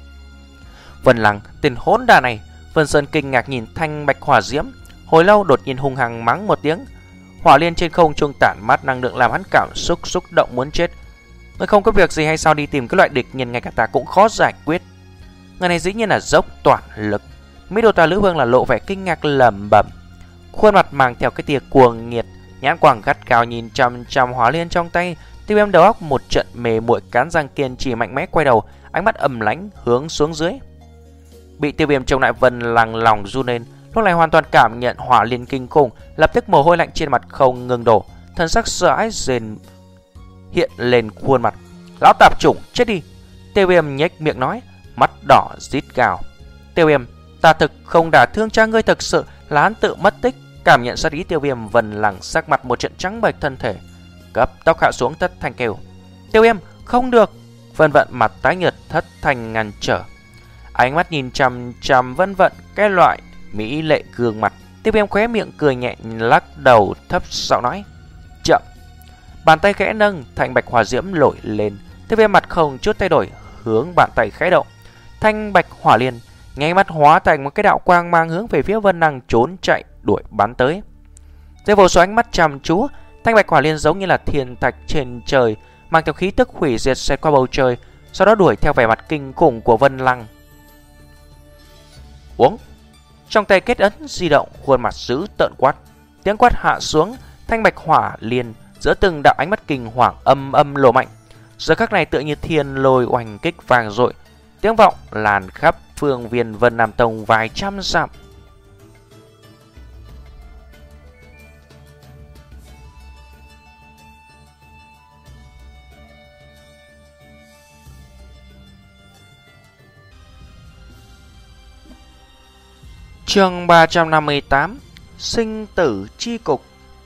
Vân Lăng, tên hỗn đản này! Vân Sơn kinh ngạc nhìn thanh bạch hỏa diễm, hồi lâu đột nhiên hung hăng mắng một tiếng. Hỏa liên trên không trung tản mát năng lượng làm hắn cảm xúc xúc động muốn chết. Người không có việc gì hay sao đi tìm cái loại địch nhân ngay cả ta cũng khó giải quyết? Người này dĩ nhiên là dốc toàn lực. Mỹ Đồ Tà Lữ Vương là lộ vẻ kinh ngạc lẩm bẩm, khuôn mặt mang theo cái tia cuồng nhiệt, nhãn quang gắt cao nhìn chăm chăm hỏa liên trong tay. Tiêu Viêm đầu óc một trận mề muội, cắn răng kiên trì mạnh mẽ quay đầu, ánh mắt ầm lãnh hướng xuống dưới. Bị Tiêu Viêm trông lại, Vân Lăng lòng run lên, lúc này hoàn toàn cảm nhận hỏa liên kinh khủng, lập tức mồ hôi lạnh trên mặt không ngừng đổ, thân sắc sợ hãi dần hiện lên khuôn mặt. Lão tạp chủng, chết đi! Tiêu Viêm nhếch miệng nói, mắt đỏ rít gào. Tiêu Viêm, ta thực không đả thương cha ngươi, thực sự là hắn tự mất tích. Cảm nhận sát ý Tiêu Viêm, Vân Lăng sắc mặt một trận trắng bệch, thân thể cấp tốc hạ xuống, thất thanh kêu. Tiêu Viêm, không được! Vân Vận mặt tái nhợt, thất thanh ngăn trở. Ánh mắt nhìn chằm chằm Vân Vận cái loại mỹ lệ gương mặt. Tiêu Viêm khóe miệng cười nhẹ, lắc đầu thấp giọng nói, chậm. Bàn tay khẽ nâng, thanh bạch hỏa diễm nổi lên. Tiêu Viêm mặt không chút thay đổi, hướng bàn tay khẽ động, thanh bạch hỏa liên nháy mắt hóa thành một cái đạo quang mang hướng về phía Vân Lăng trốn chạy đuổi bắn tới. Dưới vô số ánh mắt chăm chú, thanh bạch hỏa liên giống như là thiên thạch trên trời, mang theo khí tức hủy diệt xẹt qua bầu trời, sau đó đuổi theo vẻ mặt kinh khủng của Vân Lăng. Uống! Trong tay kết ấn di động, khuôn mặt dữ tợn quát. Tiếng quát hạ xuống, thanh bạch hỏa liên giữa từng đạo ánh mắt kinh hoàng âm âm lộ mạnh. Giờ khắc này tựa như thiên lôi oanh kích vang dội, tiếng vọng làn khắp phương viên Vân Nam Tông vài trăm dặm. Chương ba trăm năm mươi tám, Sinh tử chi cục.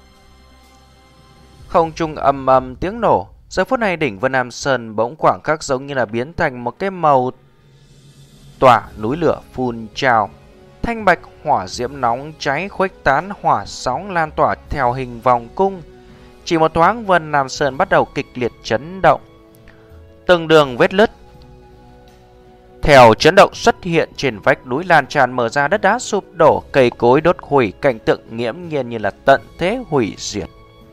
Không trung ầm ầm tiếng nổ. Giờ phút này đỉnh Vân Nam Sơn bỗng khoảng khắc giống như là biến thành một cái màu tỏa núi lửa phun trào. Thanh bạch hỏa diễm nóng cháy khuếch tán, hỏa sóng lan tỏa theo hình vòng cung. Chỉ một thoáng, Vân Nam Sơn bắt đầu kịch liệt chấn động. Từng đường vết nứt theo chấn động xuất hiện trên vách núi, lan tràn mở ra, đất đá sụp đổ, cây cối đốt hủy, cảnh tượng nghiễm nhiên như là tận thế hủy diệt.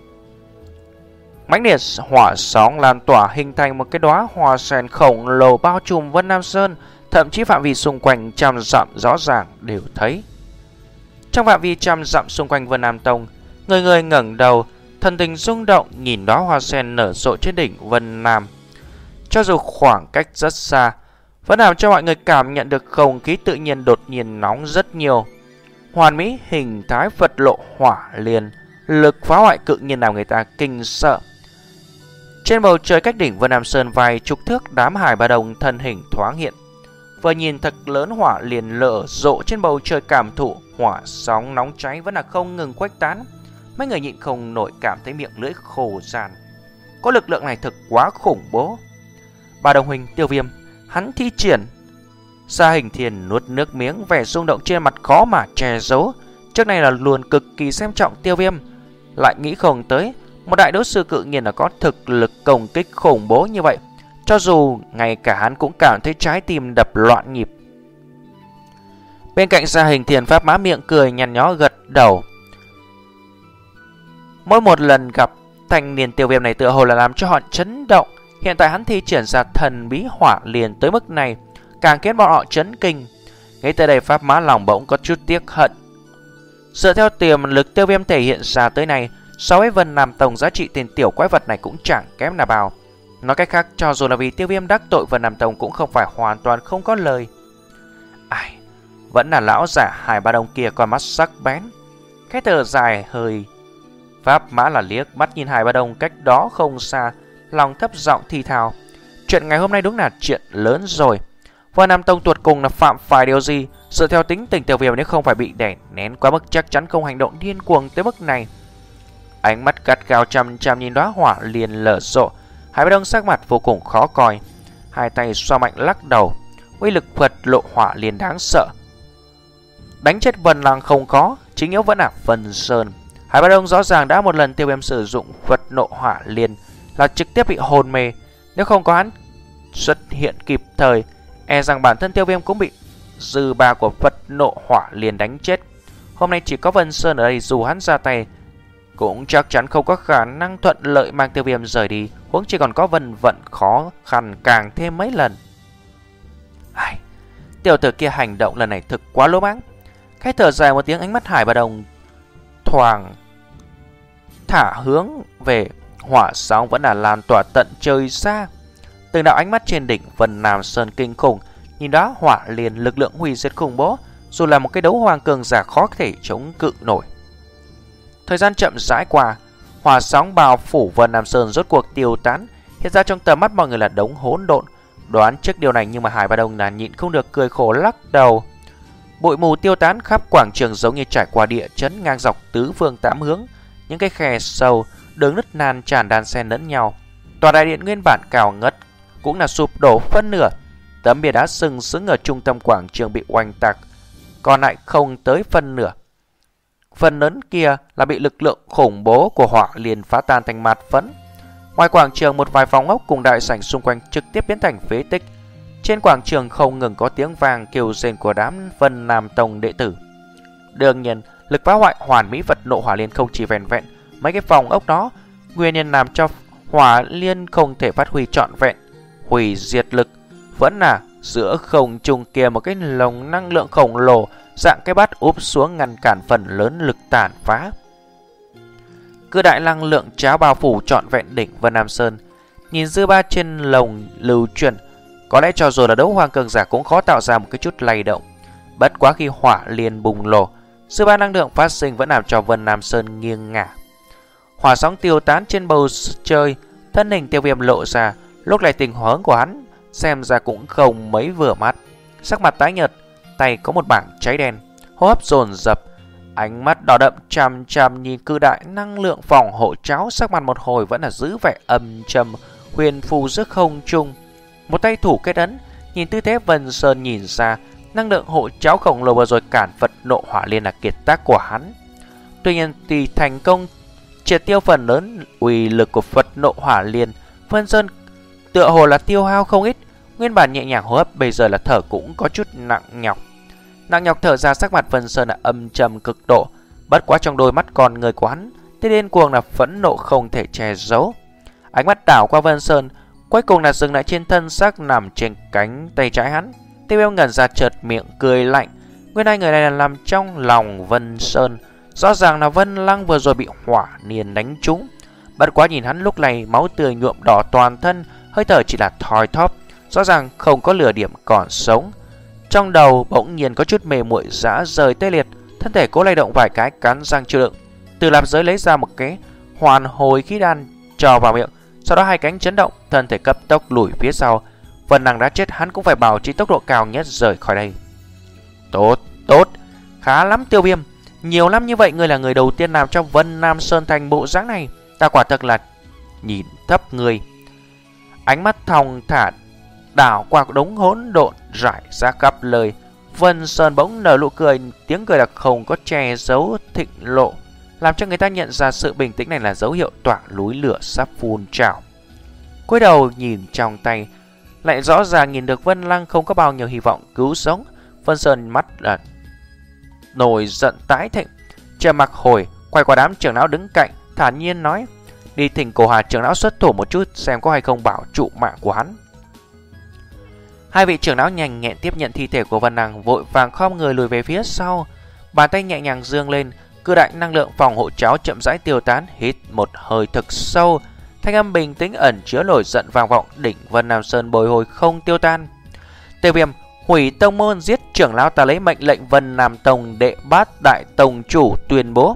Mãnh liệt hỏa sóng lan tỏa hình thành một cái đóa hoa sen khổng lồ bao trùm Vân Nam Sơn, thậm chí phạm vi xung quanh trăm dặm rõ ràng đều thấy. Trong phạm vi trăm dặm xung quanh Vân Nam Tông, người người ngẩng đầu, thần tình rung động nhìn đóa hoa sen nở rộ trên đỉnh Vân Nam. Cho dù khoảng cách rất xa, vẫn làm cho mọi người cảm nhận được không khí tự nhiên đột nhiên nóng rất nhiều. Hoàn mỹ hình thái vật lộ hỏa liên, lực phá hoại cự nhiên làm người ta kinh sợ. Trên bầu trời cách đỉnh Vân Nam Sơn vài chục thước, đám hải ba đồng thân hình thoáng hiện. Vừa nhìn thật lớn hỏa liền lở rộ trên bầu trời, cảm thụ hỏa sóng nóng cháy vẫn là không ngừng khuếch tán. Mấy người nhịn không nổi cảm thấy miệng lưỡi khô ràn. Có lực lượng này thực quá khủng bố. Ba đồng huynh Tiêu Viêm, hắn thi triển. Sa Hình Thiền nuốt nước miếng, vẻ rung động trên mặt khó mà che giấu. Trước này là luôn cực kỳ xem trọng Tiêu Viêm, lại nghĩ không tới một đại đấu sư cự nhiên là có thực lực công kích khủng bố như vậy. Cho dù ngay cả hắn cũng cảm thấy trái tim đập loạn nhịp. Bên cạnh Sa Hình Thiền Pháp Mã miệng cười nhăn nhó gật đầu. Mỗi một lần gặp thanh niên tiêu viêm này tựa hồ là làm cho họ chấn động. Hiện tại hắn thi triển ra thần bí hỏa liền tới mức này, càng khiến bọn họ chấn kinh. Ngay tới đây Pháp Mã lòng bỗng có chút tiếc hận. Dựa theo tiềm lực tiêu viêm thể hiện ra tới này, so với Vân Nam Tông giá trị tiền tiểu quái vật này cũng chẳng kém nào bao. Nói cách khác, cho dù là vì tiêu viêm đắc tội Vân Nam Tông cũng không phải hoàn toàn không có lời. Ai, vẫn là lão giả Hải Ba Đông kia con mắt sắc bén. Cái thở dài hơi. Pháp Mã là liếc mắt nhìn Hải Ba Đông cách đó không xa, lòng thấp giọng thì thào. Chuyện ngày hôm nay đúng là chuyện lớn rồi. Vân Nam Tông tuột cùng là phạm phải điều gì? Dựa theo tính tình tiêu viêm nếu không phải bị đè nén quá mức chắc chắn không hành động điên cuồng tới mức này. Ánh mắt gắt gao chăm chăm nhìn đóa hỏa liền lở rộ. Hải Ba Đông sắc mặt vô cùng khó coi, hai tay xoa mạnh lắc đầu. Uy lực Phật lộ hỏa liền đáng sợ. Đánh chết Vân Lăng không khó, chính yếu vẫn là Vân Sơn. Hải Ba Đông rõ ràng đã một lần tiêu viêm sử dụng Phật nộ hỏa liền là trực tiếp bị hồn mê. Nếu không có hắn xuất hiện kịp thời, e rằng bản thân tiêu viêm cũng bị dư ba của Phật nộ hỏa liền đánh chết. Hôm nay chỉ có Vân Sơn ở đây, dù hắn ra tay cũng chắc chắn không có khả năng thuận lợi mang tiêu viêm rời đi, huống chỉ còn có Vân vận khó khăn càng thêm mấy lần. Ai, tiểu tử kia hành động lần này thực quá lỗ mãng. Cái thở dài một tiếng, ánh mắt Hải Ba Đông thoáng thả hướng về hỏa sóng vẫn là lan tỏa tận trời xa. Từng đạo ánh mắt trên đỉnh Vân Nam Sơn kinh khủng, nhìn đó hỏa liền lực lượng hủy diệt khủng bố, dù là một cái đấu hoàng cường giả khó thể chống cự nổi. Thời gian chậm rãi qua, hỏa sóng bao phủ Vân Nam Sơn rốt cuộc tiêu tán, hiện ra trong tầm mắt mọi người là đống hỗn độn. Đoán trước điều này nhưng mà Hải Ba Đông là nhịn không được cười khổ lắc đầu. Bụi mù tiêu tán khắp quảng trường giống như trải qua địa chấn ngang dọc tứ phương tám hướng, những cái khe sâu, đường nứt nan tràn đan xen lẫn nhau. Tòa đại điện nguyên bản cao ngất cũng là sụp đổ phân nửa, tấm bia đá sừng sững ở trung tâm quảng trường bị oanh tạc, còn lại không tới phân nửa. Phần lớn kia là bị lực lượng khủng bố của hỏa liền phá tan thành mạt phấn. Ngoài quảng trường, một vài phòng ốc cùng đại sảnh xung quanh trực tiếp biến thành phế tích. Trên quảng trường không ngừng có tiếng vang kêu rên của đám Vân Nam Tông đệ tử. Đương nhiên, lực phá hoại hoàn mỹ Phật nộ hỏa liên không chỉ vẹn vẹn mấy cái phòng ốc đó, nguyên nhân làm cho hỏa liên không thể phát huy trọn vẹn hủy diệt lực vẫn là giữa không trung kia một cái lồng năng lượng khổng lồ dạng cái bát úp xuống ngăn cản phần lớn lực tàn phá. Cứ đại năng lượng cháo bao phủ trọn vẹn đỉnh Vân Nam Sơn, nhìn dư ba trên lồng lưu truyền, có lẽ cho dù là đấu hoàng cường giả cũng khó tạo ra một cái chút lay động. Bất quá khi hỏa liên bùng nổ, dư ba năng lượng phát sinh vẫn làm cho Vân Nam Sơn nghiêng ngả. Hỏa sóng tiêu tán trên bầu trời, thân hình tiêu viêm lộ ra. Lúc này tình huống của hắn xem ra cũng không mấy vừa mắt. Sắc mặt tái nhợt, tay có một bảng cháy đen, hô hấp dồn dập, ánh mắt đỏ đậm chằm chằm nhìn cự đại năng lượng phòng hộ cháo. Sắc mặt một hồi vẫn là giữ vẻ âm trầm huyền phù giữa không trung. Một tay thủ kết ấn, nhìn tư thế Vân Sơn nhìn ra năng lượng hộ cháo khổng lồ vừa rồi cản Phật nộ hỏa liên là kiệt tác của hắn. Tuy nhiên thì thành công triệt tiêu phần lớn uy lực của Phật nộ hỏa liên, Vân Sơn tựa hồ là tiêu hao không ít. Nguyên bản nhẹ nhàng hô hấp bây giờ là thở cũng có chút nặng nhọc. Nặng nhọc thở ra, sắc mặt Vân Sơn là âm trầm cực độ. Bất quá trong đôi mắt con người của hắn thế điên cuồng là phẫn nộ không thể che giấu. Ánh mắt đảo qua Vân Sơn, cuối cùng là dừng lại trên thân xác nằm trên cánh tay trái hắn. Tiêu viêm ngẩn ra chợt miệng cười lạnh. Nguyên lai người này là nằm trong lòng Vân Sơn. Rõ ràng là Vân Lăng vừa rồi bị hỏa niên đánh trúng. Bất quá nhìn hắn lúc này máu tươi nhuộm đỏ toàn thân, hơi thở chỉ là thoi thóp, rõ ràng không có lửa điểm còn sống. Trong đầu bỗng nhiên có chút mề muội rã rời tê liệt, thân thể cố lay động vài cái cắn răng chịu đựng. Từ lạp giới lấy ra một cái hoàn hồi khí đan cho vào miệng, sau đó hai cánh chấn động, thân thể cấp tốc lùi phía sau. Vân Lăng đã chết, hắn cũng phải bảo trì tốc độ cao nhất rời khỏi đây. Tốt, tốt, khá lắm Tiêu Viêm. Nhiều năm như vậy, ngươi là người đầu tiên làm cho Vân Nam Sơn thành bộ dáng này, ta quả thật là nhìn thấp ngươi. Ánh mắt thong thả đảo qua đống hỗn độn rải ra khắp lời. Vân Sơn bỗng nở nụ cười, tiếng cười là không có che giấu thịnh lộ, làm cho người ta nhận ra sự bình tĩnh này là dấu hiệu tỏa núi lửa sắp phun trào. Cúi đầu nhìn trong tay, lại rõ ràng nhìn được Vân Lăng không có bao nhiêu hy vọng cứu sống. Vân Sơn mắt là nổi giận tái thịnh, chờ mặc hồi quay qua đám trưởng lão đứng cạnh, thản nhiên nói: Đi thỉnh Cổ Hà trưởng lão xuất thủ một chút xem có hay không bảo trụ mạng của hắn. Hai vị trưởng lão nhanh nhẹn tiếp nhận thi thể của Vân Năng, vội vàng khom người lùi về phía sau. Bàn tay nhẹ nhàng dương lên, cự đại năng lượng phòng hộ cháo chậm rãi tiêu tán. Hít một hơi thật sâu, thanh âm bình tĩnh ẩn chứa nổi giận vang vọng. Đỉnh Vân Nam Sơn bồi hồi không tiêu tan. Tiêu Viêm hủy tông môn, giết trưởng lão, ta lấy mệnh lệnh Vân Nam Tông đệ bát đại tông chủ tuyên bố: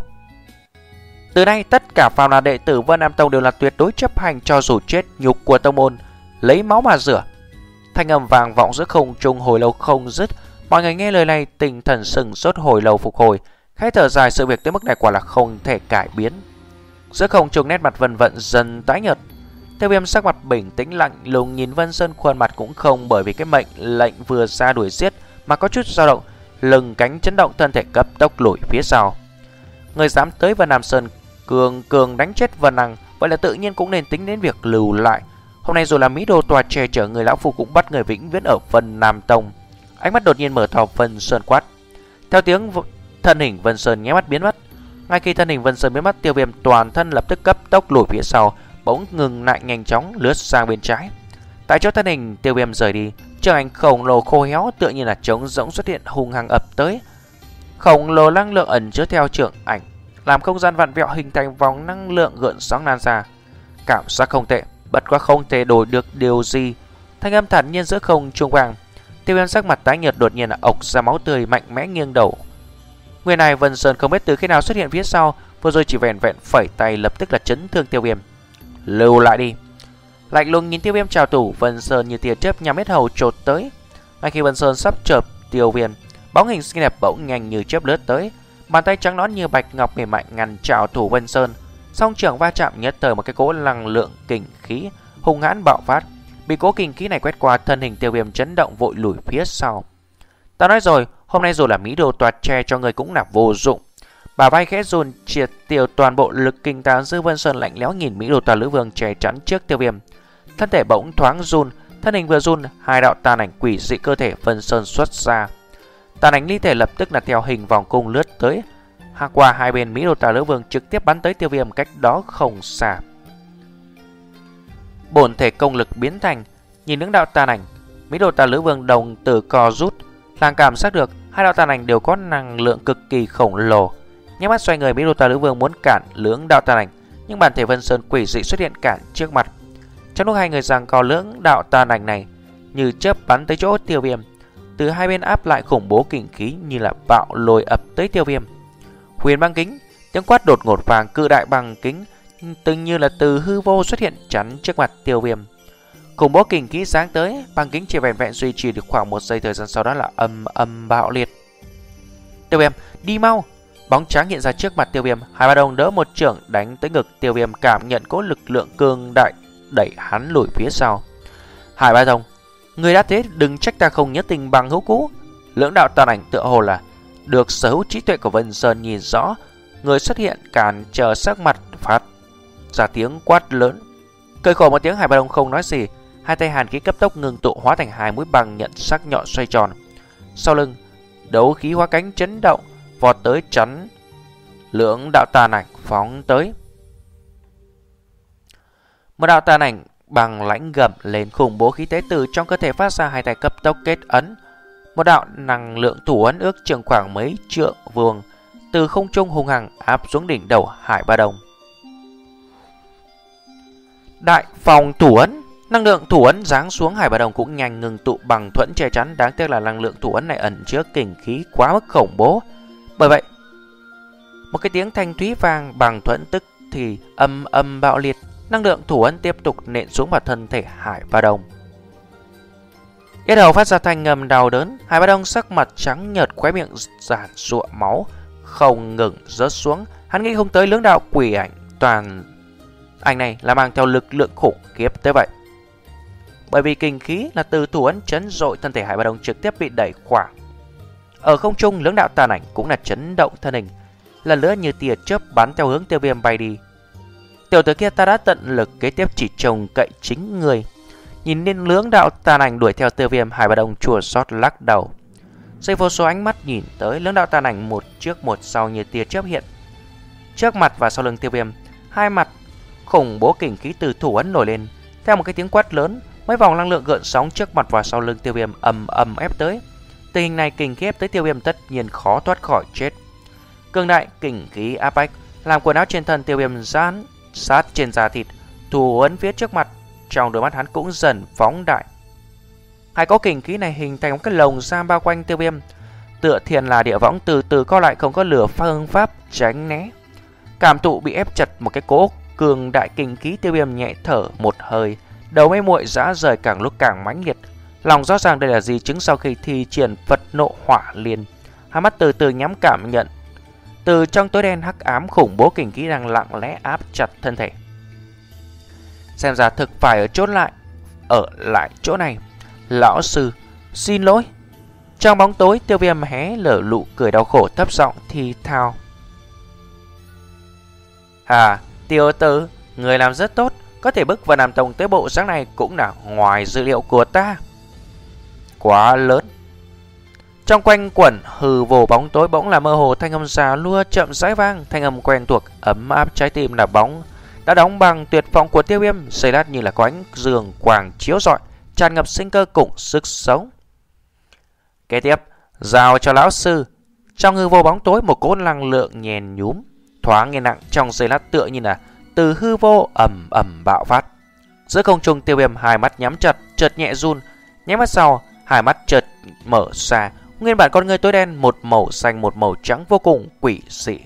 từ nay tất cả phàm là đệ tử Vân Nam Tông đều là tuyệt đối chấp hành, cho dù chết nhục của tông môn lấy máu mà rửa. Thanh âm vang vọng giữa không trung hồi lâu không dứt. Mọi người nghe lời này tinh thần sừng sốt, hồi lâu phục hồi, khẽ thở dài. Sự việc tới mức này quả là không thể cải biến. Giữa không trung nét mặt Vân Vận dần tái nhợt. Tiêu Viêm sắc mặt bình tĩnh lạnh lùng nhìn Vân Sơn, khuôn mặt cũng không bởi vì cái mệnh lệnh vừa ra đuổi giết mà có chút dao động, lưng cánh chấn động, thân thể cấp tốc lùi phía sau. Người dám tới Vân Nam Sơn cường cường đánh chết Vân Năng, vậy là tự nhiên cũng nên tính đến việc lưu lại. Hôm nay dù là Mỹ Đô tòa che chở, người lão phu cũng bắt người vĩnh viễn ở Vân Nam Tông. Ánh mắt đột nhiên mở to, Vân Sơn quát. Theo tiếng, thân hình Vân Sơn nháy mắt biến mất. Ngay khi thân hình Vân Sơn biến mất, Tiêu Viêm toàn thân lập tức cấp tốc lùi phía sau, bỗng ngừng lại, nhanh chóng lướt sang bên trái. Tại chỗ thân hình Tiêu Viêm rời đi, trường ảnh khổng lồ khô héo tựa như là trống rỗng xuất hiện, hung hăng ập tới. Khổng lồ năng lượng ẩn chứa theo trường ảnh, làm không gian vặn vẹo hình thành vòng năng lượng gợn sóng lan ra. Cảm giác không tệ, bất quá không thể đổi được điều gì. Thanh âm thản nhiên giữa không trung vang. Tiêu Viêm sắc mặt tái nhợt, đột nhiên là ộc ra máu tươi, mạnh mẽ nghiêng đầu. Người này Vân Sơn không biết từ khi nào xuất hiện phía sau, vừa rồi chỉ vẹn vẹn phẩy tay lập tức là chấn thương Tiêu Viêm. Lưu lại đi. Lạnh lùng nhìn Tiêu Viêm chào tủ, Vân Sơn như tia chớp nhắm hết hầu chộp tới. Ngay khi Vân Sơn sắp chộp Tiêu Viêm, bóng hình xinh đẹp bỗng nhanh như chớp lướt tới, bàn tay trắng nõn như bạch ngọc mềm mại ngăn chào thủ Vân Sơn. Song trưởng va chạm, nhất thời một cái cỗ năng lượng kình khí hung hãn bạo phát. Bị cỗ kình khí này quét qua, thân hình Tiêu Viêm chấn động vội lùi phía sau. Ta nói rồi, hôm nay dù là Mỹ Đồ toạt che cho người cũng là vô dụng. Bà vai khẽ run, triệt tiêu toàn bộ lực kinh tán dư. Vân Sơn lạnh lẽo nhìn Mỹ Đồ tà lữ vương che chắn trước Tiêu Viêm, thân thể bỗng thoáng run. Thân hình vừa run, hai đạo tàn ảnh quỷ dị cơ thể Vân Sơn xuất ra. Tàn ảnh ly thể lập tức là theo hình vòng cung lướt tới, hạ qua hai bên Mỹ Đồ tà lữ vương, trực tiếp bắn tới Tiêu Viêm cách đó không xa. Bổn thể công lực biến thành, nhìn những đạo tàn ảnh, Mỹ Đồ tà lữ vương đồng tử co rút, làng cảm giác được hai đạo tàn ảnh đều có năng lượng cực kỳ khổng lồ. Nhắm mắt xoay người, Mỹ Đô tà lữ vương muốn cản lưỡng đạo tàn ảnh, nhưng bản thể Vân Sơn quỷ dị xuất hiện cản trước mặt. Trong lúc hai người giằng co, lưỡng đạo tàn ảnh này như chớp bắn tới chỗ Tiêu Viêm, từ hai bên áp lại khủng bố kình khí như là bạo lôi ập tới Tiêu Viêm. Huyền băng kính, tiếng quát đột ngột vàng, cự đại băng kính từng như là từ hư vô xuất hiện chắn trước mặt Tiêu Viêm. Khủng bố kình khí sáng tới, băng kính chỉ vẹn vẹn duy trì được khoảng một giây, thời gian sau đó là âm âm bạo liệt. Tiêu Viêm, đi mau! Bóng trắng hiện ra trước mặt Tiêu Viêm, Hải Ba Đồng đỡ một chưởng đánh tới ngực Tiêu Viêm, cảm nhận cỗ lực lượng cường đại đẩy hắn lùi phía sau. Hải Ba Đồng, người đã thế đừng trách ta không nhớ tình bằng hữu cũ. Lưỡng đạo tàn ảnh tựa hồ là được sở hữu trí tuệ của Vân Sơn nhìn rõ người xuất hiện, cản trở sắc mặt phát ra tiếng quát lớn. Cười khổ một tiếng, Hải Ba Đồng không nói gì, hai tay hàn khí cấp tốc ngừng tụ hóa thành hai mũi bằng nhận sắc nhọn xoay tròn. Sau lưng, đấu khí hóa cánh chấn động, vọt tới chắn lưỡng đạo tàn ảnh phóng tới. Một đạo tàn ảnh bằng lãnh gầm lên, khủng bố khí thế từ trong cơ thể phát ra, hai tay cấp tốc kết ấn. Một đạo năng lượng thủ ấn ước chừng khoảng mấy trượng vuông từ không trung hung hăng áp xuống đỉnh đầu Hải Ba Đồng. Đại phòng thủ ấn, năng lượng thủ ấn giáng xuống, Hải Ba Đồng cũng nhanh ngừng tụ bằng thuẫn che chắn. Đáng tiếc là năng lượng thủ ấn này ẩn chứa kình khí quá mức khủng bố, bởi vậy một cái tiếng thanh thúy vang, bằng thuẫn tức thì âm âm bạo liệt. Năng lượng thủ ấn tiếp tục nện xuống vào thân thể Hải Ba Đồng. Yết hầu phát ra thanh ngầm đau đớn, Hải Ba Đồng sắc mặt trắng nhợt, khóe miệng giản giụa máu không ngừng rớt xuống. Hắn nghĩ không tới lưỡng đạo quỷ ảnh toàn ảnh này là mang theo lực lượng khủng khiếp tới vậy. Bởi vì kinh khí là từ thủ ấn chấn dội, thân thể Hải Ba Đồng trực tiếp bị đẩy khoảng. Ở không trung, lưỡng đạo tàn ảnh cũng là chấn động thân hình, lần nữa như tia chớp bắn theo hướng Tiêu Viêm bay đi. Tiểu tử kia ta đã tận lực, kế tiếp chỉ trông cậy chính người. Nhìn lên lưỡng đạo tàn ảnh đuổi theo Tiêu Viêm, Hải Ba Đồng chua xót lắc đầu. Dây vô số ánh mắt nhìn tới, lưỡng đạo tàn ảnh một trước một sau như tia chớp hiện trước mặt và sau lưng Tiêu Viêm. Hai mặt khủng bố kình khí từ thủ ấn nổi lên. Theo một cái tiếng quát lớn, mấy vòng năng lượng gợn sóng trước mặt và sau lưng Tiêu Viêm ầm ầm ép tới. Tình hình này kình khí ép tới Tiêu Viêm tất nhiên khó thoát khỏi chết. Cường đại kình khí áp bách làm quần áo trên thân Tiêu Viêm dán sát trên da thịt, thủ ấn phía trước mặt trong đôi mắt hắn cũng dần phóng đại. Hai cỗ kình khí này hình thành một cái lồng giam bao quanh Tiêu Viêm, tựa thiên là địa võng từ từ co lại, không có lửa phương pháp tránh né. Cảm thụ bị ép chặt một cái cỗ cường đại kình khí, Tiêu Viêm nhẹ thở một hơi, đầu mê muội rã rời càng lúc càng mãnh liệt. Lòng rõ ràng đây là di chứng sau khi thi triển Phật Nộ Hỏa Liên. Hai mắt từ từ nhắm, cảm nhận từ trong tối đen hắc ám khủng bố kình khí đang lặng lẽ áp chặt thân thể. Xem ra thực phải ở chốt lại, ở lại chỗ này. Lão sư, xin lỗi. Trong bóng tối, Tiêu Viêm hé lở lụ cười đau khổ, thấp giọng thì thào. À, Tiêu tử, người làm rất tốt. Có thể bức Vân Nam Tông tới bộ dáng này cũng là ngoài dữ liệu của ta. Quá lớn. Trong quanh quẩn hư vô bóng tối bỗng là mơ hồ thanh âm già lua chậm rãi vang, thanh âm quen thuộc ấm áp trái tim là bóng đã đóng bằng tuyệt vọng của Tiêu Viêm, giây lát như là có ánh dương quang chiếu rọi, tràn ngập sinh cơ cùng sức sống. Kế tiếp, giao cho lão sư. Trong hư vô bóng tối, một cỗ năng lượng nhèn nhúm thoáng nghe nặng, trong giây lát tựa như là từ hư vô ầm ầm bạo phát. Giữa không trung, Tiêu Viêm hai mắt nhắm chặt, chợt nhẹ run, nháy mắt sau, hai mắt chợt mở ra, nguyên bản con người tối đen một màu xanh một màu trắng vô cùng quỷ dị.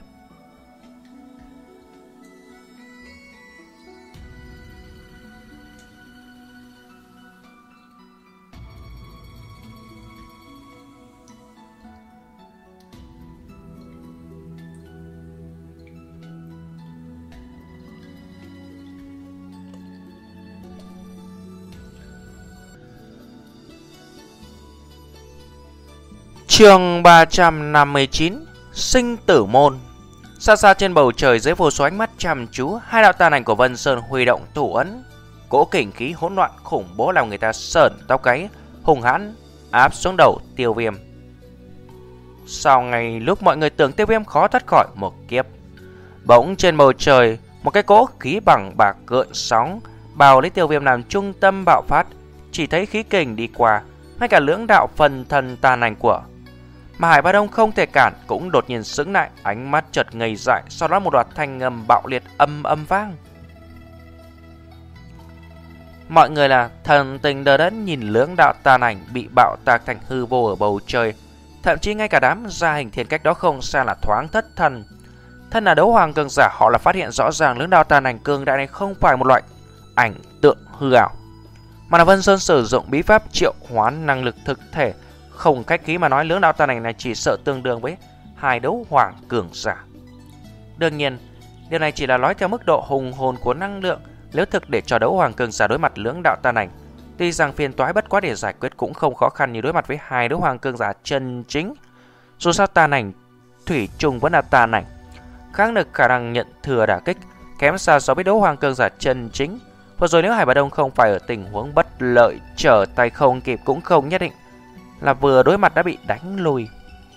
Chương ba trăm năm mươi chín, Sinh Tử Môn. Xa xa trên bầu trời, dưới vô số ánh mắt chăm chú, hai đạo tàn ảnh của Vân Sơn huy động thủ ấn. Cỗ kình khí hỗn loạn khủng bố làm người ta sởn tóc gáy, hùng hãn áp xuống đầu Tiêu Viêm. Sau ngày lúc mọi người tưởng Tiêu Viêm khó thoát khỏi một kiếp, bỗng trên bầu trời một cái cỗ khí bằng bạc gợn sóng bao lấy Tiêu Viêm làm trung tâm bạo phát. Chỉ thấy khí kình đi qua, ngay cả lưỡng đạo phần thần tàn ảnh của mà Hải Ba Đông không thể cản cũng đột nhiên sững lại, ánh mắt chợt ngây dại, sau đó một loạt thanh âm bạo liệt âm âm vang. Mọi người là thần tình đờ đẫn nhìn lưỡng đạo tàn ảnh bị bạo tạc thành hư vô ở bầu trời, thậm chí ngay cả đám gia hình thiên cách đó không xa là thoáng thất thần. Thân là đấu hoàng cường giả, họ là phát hiện rõ ràng lưỡng đạo tàn ảnh cường đại này không phải một loại ảnh tượng hư ảo, mà là Vân Sơn sử dụng bí pháp triệu hoán năng lực thực thể. Không cách khí mà nói, lưỡng đạo tàn ảnh này chỉ sợ tương đương với hai đấu hoàng cường giả. Đương nhiên, điều này chỉ là nói theo mức độ hùng hồn của năng lượng. Nếu thực để cho đấu hoàng cường giả đối mặt lưỡng đạo tàn ảnh, tuy rằng phiền toái bất quá để giải quyết cũng không khó khăn như đối mặt với hai đấu hoàng cường giả chân chính. Dù sao tàn ảnh thủy chung vẫn là tàn ảnh, kháng lực khả năng nhận thừa đả kích kém xa so với đấu hoàng cường giả chân chính. Vừa rồi nếu Hải Bà Đông không phải ở tình huống bất lợi, trở tay không kịp cũng không nhất định là vừa đối mặt đã bị đánh lùi.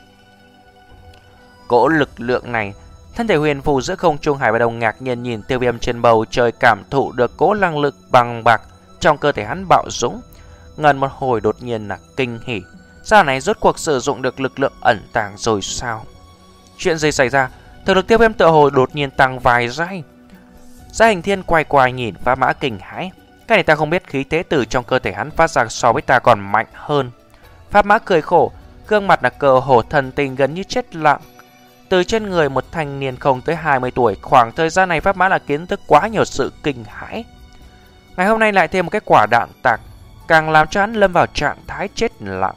Cỗ lực lượng này, thân thể huyền phù giữa không trung, Hải Bà Đông ngạc nhiên nhìn Tiêu Viêm trên bầu trời, cảm thụ được cỗ năng lực bằng bạc trong cơ thể hắn bạo dũng. Ngần một hồi đột nhiên là kinh hỉ, sao này rốt cuộc sử dụng được lực lượng ẩn tàng rồi sao? Chuyện gì xảy ra? Thực lực Tiêu Viêm tựa hồ đột nhiên tăng vài giây. Gia Hình Thiên quay qua nhìn Pháp Mã kinh hãi, cái này ta không biết khí thế từ trong cơ thể hắn phát ra so với ta còn mạnh hơn. Pháp Mã cười khổ, gương mặt là cờ hổ thần tình gần như chết lặng. Từ trên người một thanh niên không tới hai mươi tuổi, khoảng thời gian này Pháp Mã là kiến thức quá nhiều sự kinh hãi. Ngày hôm nay lại thêm một cái quả đạn tạc, càng làm cho hắn lâm vào trạng thái chết lặng.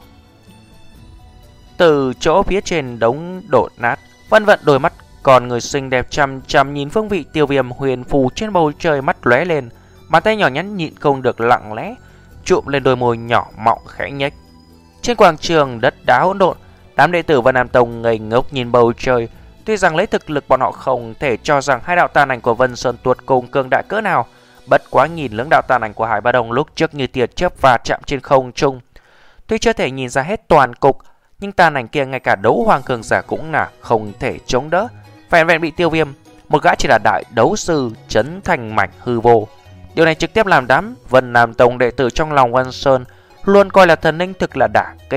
Từ chỗ phía trên đống đổ nát, Vân Vận đôi mắt còn người xinh đẹp chăm chăm nhìn phương vị Tiêu Viêm huyền phù trên bầu trời, mắt lóe lên, bàn tay nhỏ nhắn nhịn không được lặng lẽ chụm lên đôi môi nhỏ mọng khẽ nhếch. Trên quảng trường đất đá hỗn độn, đám đệ tử Vân Nam Tông ngây ngốc nhìn bầu trời. Tuy rằng lấy thực lực bọn họ không thể cho rằng hai đạo tàn ảnh của Vân Sơn tuột cùng cường đại cỡ nào, bất quá nhìn lưỡng đạo tàn ảnh của Hải Ba Đông lúc trước như tia chớp và chạm trên không trung. Tuy chưa thể nhìn ra hết toàn cục, nhưng tàn ảnh kia ngay cả đấu hoàng cường giả cũng là không thể chống đỡ. Vẹn vẹn bị Tiêu Viêm một gã chỉ là đại đấu sư chấn thành mạch hư vô. Điều này trực tiếp làm đám Vân Nam Tông đệ tử trong lòng Vân Sơn luôn coi là thần linh thực là đả kích.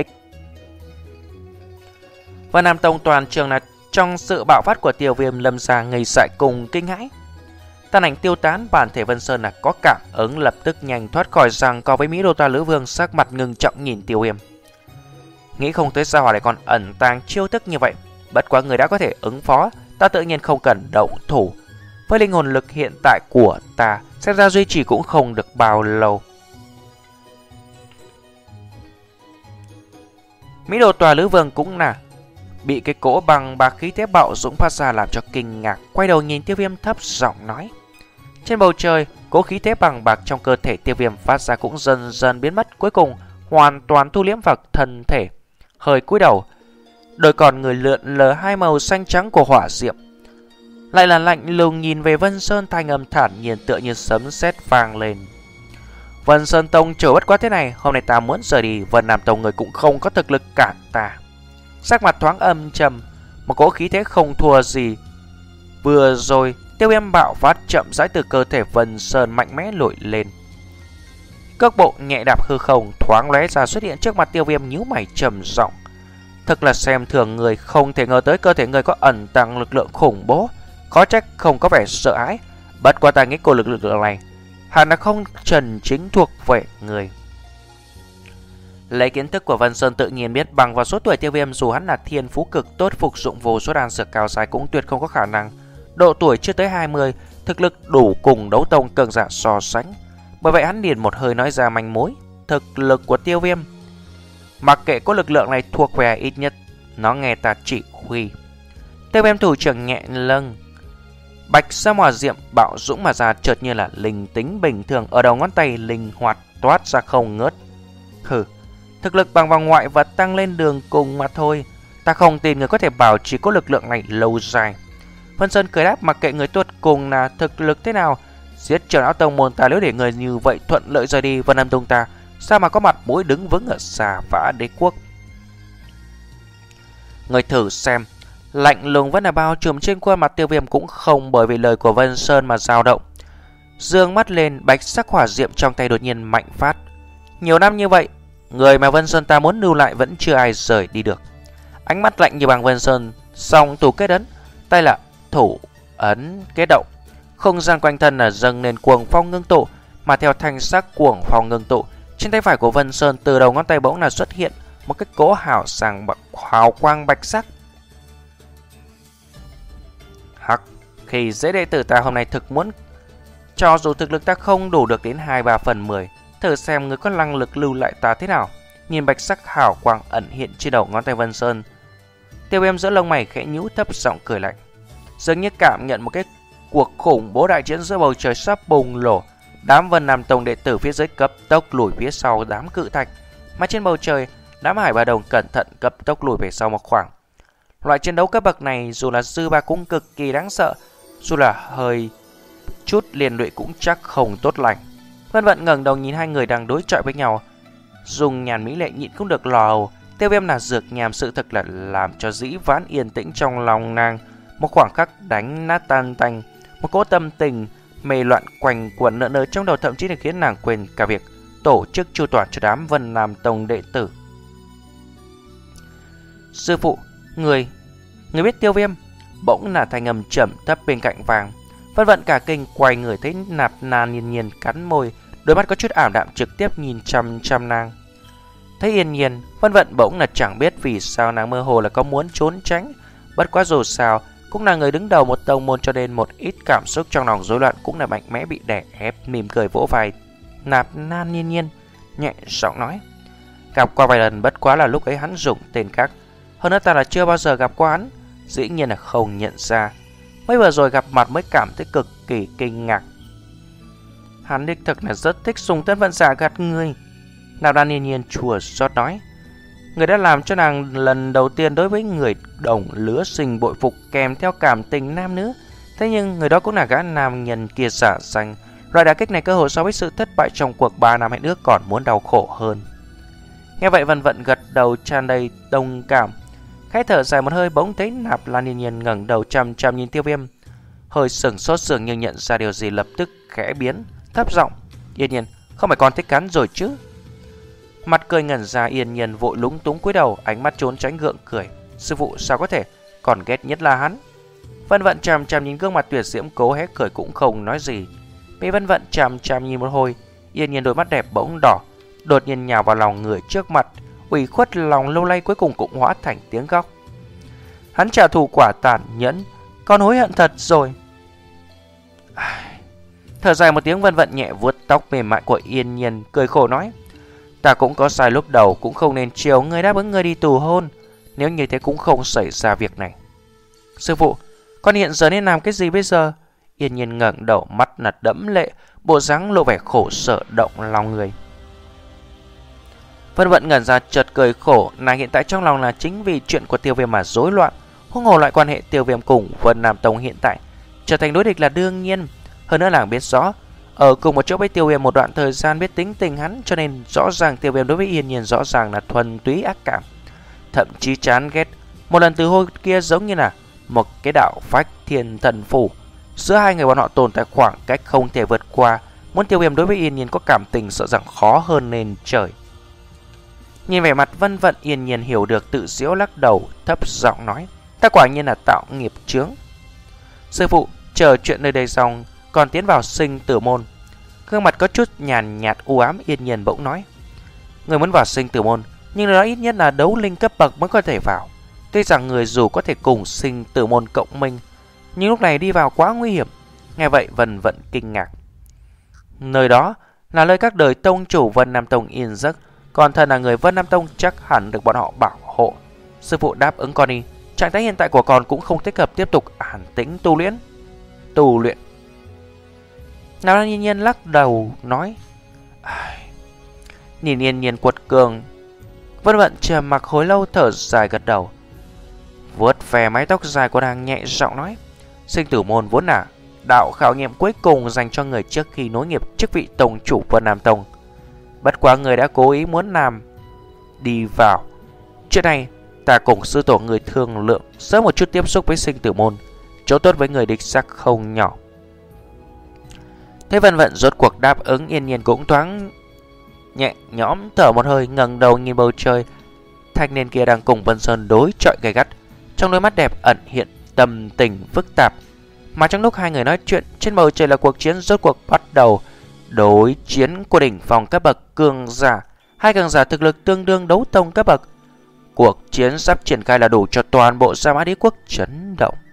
Vân Nam Tông toàn trường là trong sự bạo phát của Tiêu Viêm lâm ra ngây dại cùng kinh hãi. Tàn ảnh tiêu tán, bản thể Vân Sơn là có cảm ứng lập tức nhanh thoát khỏi rằng co với Mỹ Đô Toa Lữ Vương, sắc mặt ngưng trọng nhìn Tiêu Viêm. Nghĩ không tới sao hỏa lại còn ẩn tàng chiêu thức như vậy. Bất quá người đã có thể ứng phó, ta tự nhiên không cần động thủ. Với linh hồn lực hiện tại của ta, xem ra duy trì cũng không được bao lâu. Mỹ Đô Toa Lữ Vương cũng là bị cái cỗ bằng bạc khí thế bạo dũng phát ra làm cho kinh ngạc, quay đầu nhìn Tiêu Viêm thấp giọng nói. Trên bầu trời, cỗ khí thế bằng bạc trong cơ thể Tiêu Viêm phát ra cũng dần dần biến mất, cuối cùng hoàn toàn thu liễm vào thân thể. Hơi cúi đầu, đôi còn người lượn lờ hai màu xanh trắng của hỏa diệm, lại là lạnh lùng nhìn về Vân Sơn, thanh âm thản nhiên tựa như sấm sét vang lên. Vân Sơn Tông chờ bất quá thế này, hôm nay ta muốn rời đi, Vân Nam Tông người cũng không có thực lực cản ta. Sắc mặt thoáng âm trầm, một cỗ khí thế không thua gì vừa rồi Tiêu Viêm bạo phát chậm rãi từ cơ thể Vân Sơn mạnh mẽ nổi lên. Cước bộ nhẹ đạp hư không thoáng lóe ra xuất hiện trước mặt Tiêu Viêm, nhíu mày trầm giọng. Thật là xem thường người, không thể ngờ tới cơ thể người có ẩn tàng lực lượng khủng bố, khó trách không có vẻ sợ hãi. Bất quá ta nghĩ cô lực lượng này hẳn là không trần chính thuộc về người. Lấy kiến thức của Vân Sơn tự nhiên biết bằng vào số tuổi Tiêu Viêm, dù hắn là thiên phú cực tốt, phục dụng vô số đan dược cao dài cũng tuyệt không có khả năng độ tuổi chưa tới hai mươi, thực lực đủ cùng đấu tông cường giả so sánh. Bởi vậy hắn liền một hơi nói ra manh mối thực lực của Tiêu Viêm. Mặc kệ có lực lượng này thuộc về ít nhất nó nghe ta chỉ huy. Tiêu Viêm thủ trưởng nhẹ lâng, bạch sa hỏa diệm bạo dũng mà ra, chợt như là linh tính bình thường ở đầu ngón tay linh hoạt toát ra không ngớt. Hừ, thực lực bằng vào ngoại vật tăng lên đường cùng mà thôi, ta không tin người có thể bảo trì có lực lượng này lâu dài. Vân Sơn cười đáp, mặc kệ người tuột cùng là thực lực thế nào, giết trưởng lão tông môn ta, nếu để người như vậy thuận lợi rời đi Vân Nam Tông ta, sao mà có mặt mũi đứng vững ở xà vã đế quốc. Người thử xem. Lạnh lùng vẫn là bao trùm trên khuôn mặt Tiêu Viêm, cũng không bởi vì lời của Vân Sơn mà dao động. Dương mắt lên, bạch sắc hỏa diệm trong tay đột nhiên mạnh phát. Nhiều năm như vậy, người mà Vân Sơn ta muốn lưu lại vẫn chưa ai rời đi được. Ánh mắt lạnh như bằng Vân Sơn, song thủ kết ấn, tay là thủ ấn kết động. Không gian quanh thân là dâng lên cuồng phong ngưng tụ, mà theo thanh sắc cuồng phong ngưng tụ, trên tay phải của Vân Sơn từ đầu ngón tay bỗng là xuất hiện một cái cỗ hào sàng bạc hào quang bạch sắc. Hắc, khi dễ đệ tử ta hôm nay thực muốn, cho dù thực lực ta không đủ được đến hai ba phần mười, thử xem người có năng lực lưu lại ta thế nào. Nhìn bạch sắc hào quang ẩn hiện trên đầu ngón tay Vân Sơn, Tiêu Viêm giữa lông mày khẽ nhíu, thấp giọng cười lạnh, dường như cảm nhận một cái cuộc khủng bố đại chiến giữa bầu trời sắp bùng nổ. Đám Vân Nam Tông đệ tử phía dưới cấp tốc lùi phía sau đám cự thạch, mà trên bầu trời đám Hải Ba Đồng cẩn thận cấp tốc lùi về sau một khoảng. Loại chiến đấu cấp bậc này dù là dư ba cũng cực kỳ đáng sợ, dù là hơi chút liên lụy cũng chắc không tốt lành. Vân Vận ngẩng đầu nhìn hai người đang đối chọi với nhau, dùng nhàn mỹ lệ nhịn không được lò hầu. Tiêu Viêm là dược nhàm, sự thật là làm cho dĩ vãn yên tĩnh trong lòng nàng một khoảng khắc đánh nát tan tành. Một cỗ tâm tình mê loạn quanh quẩn nợ nơ trong đầu, thậm chí là khiến nàng quên cả việc tổ chức chu toàn cho đám Vân Nam Tông đệ tử. Sư phụ, người, người biết Tiêu Viêm? Bỗng là thanh âm trầm thấp bên cạnh vàng. Vân Vận cả kinh quay người thấy Nạp Na Nhiên Nhiên cắn môi, đôi mắt có chút ảm đạm trực tiếp nhìn chăm chăm nàng. Thấy Yên Nhiên, Vân Vận bỗng là chẳng biết vì sao nàng mơ hồ là có muốn trốn tránh. Bất quá dù sao cũng là người đứng đầu một tông môn, cho nên một ít cảm xúc trong lòng rối loạn cũng là mạnh mẽ bị đè ép. Mỉm cười vỗ vai Nạp Na Nhiên Nhiên, nhẹ giọng nói, gặp qua vài lần, bất quá là lúc ấy hắn dùng tên khác, hơn nữa ta là chưa bao giờ gặp qua hắn, dĩ nhiên là không nhận ra. Mới vừa rồi gặp mặt mới cảm thấy cực kỳ kinh ngạc. Hắn đích thực là rất thích dùng thân phận giả gạt người. Nạp Na Nhiên Nhiên chùa xót nói, người đã làm cho nàng lần đầu tiên đối với người đồng lứa sinh bội phục kèm theo cảm tình nam nữ. Thế nhưng người đó cũng là gã nam nhân kia giả danh. Loại đả kích này cơ hội so với sự thất bại trong cuộc ba năm hẹn ước còn muốn đau khổ hơn. Nghe vậy Vân Vận gật đầu tràn đầy đồng cảm, khẽ thở dài một hơi, bỗng thấy Nạp Lan Nhiên Nhiên ngẩng đầu chăm chăm nhìn Tiêu Viêm. hơi sừng sốt dường như nhận ra điều gì, lập tức khẽ biến, thấp giọng: Yên Nhiên, không phải con thích cắn rồi chứ? Mặt cười ngẩn ra, Yên Nhiên vội lúng túng cúi đầu, ánh mắt trốn tránh gượng cười: Sư phụ sao có thể, còn ghét nhất là hắn. Vân Vận chằm chằm nhìn gương mặt tuyệt diễm, cố hé cười cũng không nói gì. Bị Vân Vận chằm chằm nhìn một hồi, Yên Nhiên đôi mắt đẹp bỗng đỏ, đột nhiên nhào vào lòng người trước mặt. Ủy khuất lòng lâu lay cuối cùng cũng hóa thành tiếng khóc. Hắn trả thù quả tàn nhẫn, con hối hận thật rồi. Thở dài một tiếng, Vân Vận nhẹ vuốt tóc mềm mại của Yên Nhiên, cười khổ nói: Ta cũng có sai lúc đầu, cũng không nên chiều người đáp ứng người đi tù hôn. Nếu như thế cũng không xảy ra việc này. Sư phụ, con hiện giờ nên làm cái gì bây giờ? Yên Nhiên ngẩng đầu, mắt là đẫm lệ, bộ dáng lộ vẻ khổ sở động lòng người. Vân Vận ngẩn ra chợt cười khổ, nàng hiện tại trong lòng là chính vì chuyện của Tiêu Viêm mà rối loạn. Huống hồ loại quan hệ Tiêu Viêm cùng Vân Nam Tông hiện tại trở thành đối địch là đương nhiên. Hơn nữa nàng biết rõ, ở cùng một chỗ với Tiêu Viêm một đoạn thời gian, biết tính tình hắn, cho nên rõ ràng Tiêu Viêm đối với Yên Nhiên rõ ràng là thuần túy ác cảm, thậm chí chán ghét. Một lần từ hôn kia giống như là một cái đạo phách thiên thần phủ, giữa hai người bọn họ tồn tại khoảng cách không thể vượt qua. Muốn Tiêu Viêm đối với Yên Nhiên có cảm tình sợ rằng khó hơn nên trời. Nhìn vẻ mặt Vân Vận, Yên Nhiên hiểu được, tự giễu lắc đầu, thấp giọng nói: Ta quả nhiên là tạo nghiệp chướng. Sư phụ, chờ chuyện nơi đây xong còn tiến vào sinh tử môn. Gương mặt có chút nhàn nhạt u ám, Yên Nhiên bỗng nói: Người muốn vào sinh tử môn, nhưng nó ít nhất là đấu linh cấp bậc mới có thể vào. Tuy rằng người dù có thể cùng sinh tử môn cộng minh, nhưng lúc này đi vào quá nguy hiểm. Nghe vậy Vân Vận kinh ngạc. Nơi đó là nơi các đời tông chủ Vân Nam Tông yên giấc, còn thân là người Vân Nam Tông chắc hẳn được bọn họ bảo hộ. Sư phụ đáp ứng con đi, trạng thái hiện tại của con cũng không thích hợp tiếp tục an tĩnh tu luyện. Tu luyện. Nào là Yên Nhiên lắc đầu nói: Nhìn Yên Nhiên quật cường, Vân Vận trầm mặc hồi lâu, thở dài gật đầu, vuốt ve mái tóc dài của nàng, nhẹ giọng nói: Sinh tử môn vốn là đạo khảo nghiệm cuối cùng dành cho người trước khi nối nghiệp chức vị tông chủ Vân Nam Tông. Bất quá người đã cố ý muốn làm đi vào. Chuyện này ta cùng sư tổ người thương lượng, sớm một chút tiếp xúc với sinh tử môn, chỗ tốt với người đích xác không nhỏ. Thế Vân Vận rốt cuộc đáp ứng, Yên Nhiên cũng thoáng nhẹ nhõm thở một hơi, ngẩng đầu nhìn bầu trời. Thanh niên kia đang cùng Vân Sơn đối chọi gay gắt, trong đôi mắt đẹp ẩn hiện tâm tình phức tạp. Mà trong lúc hai người nói chuyện, trên bầu trời là cuộc chiến rốt cuộc bắt đầu. Đối chiến của đỉnh phòng cấp bậc cường giả, hai cường giả thực lực tương đương đấu tông cấp bậc. Cuộc chiến sắp triển khai là đủ cho toàn bộ Gia Mã Đế quốc chấn động.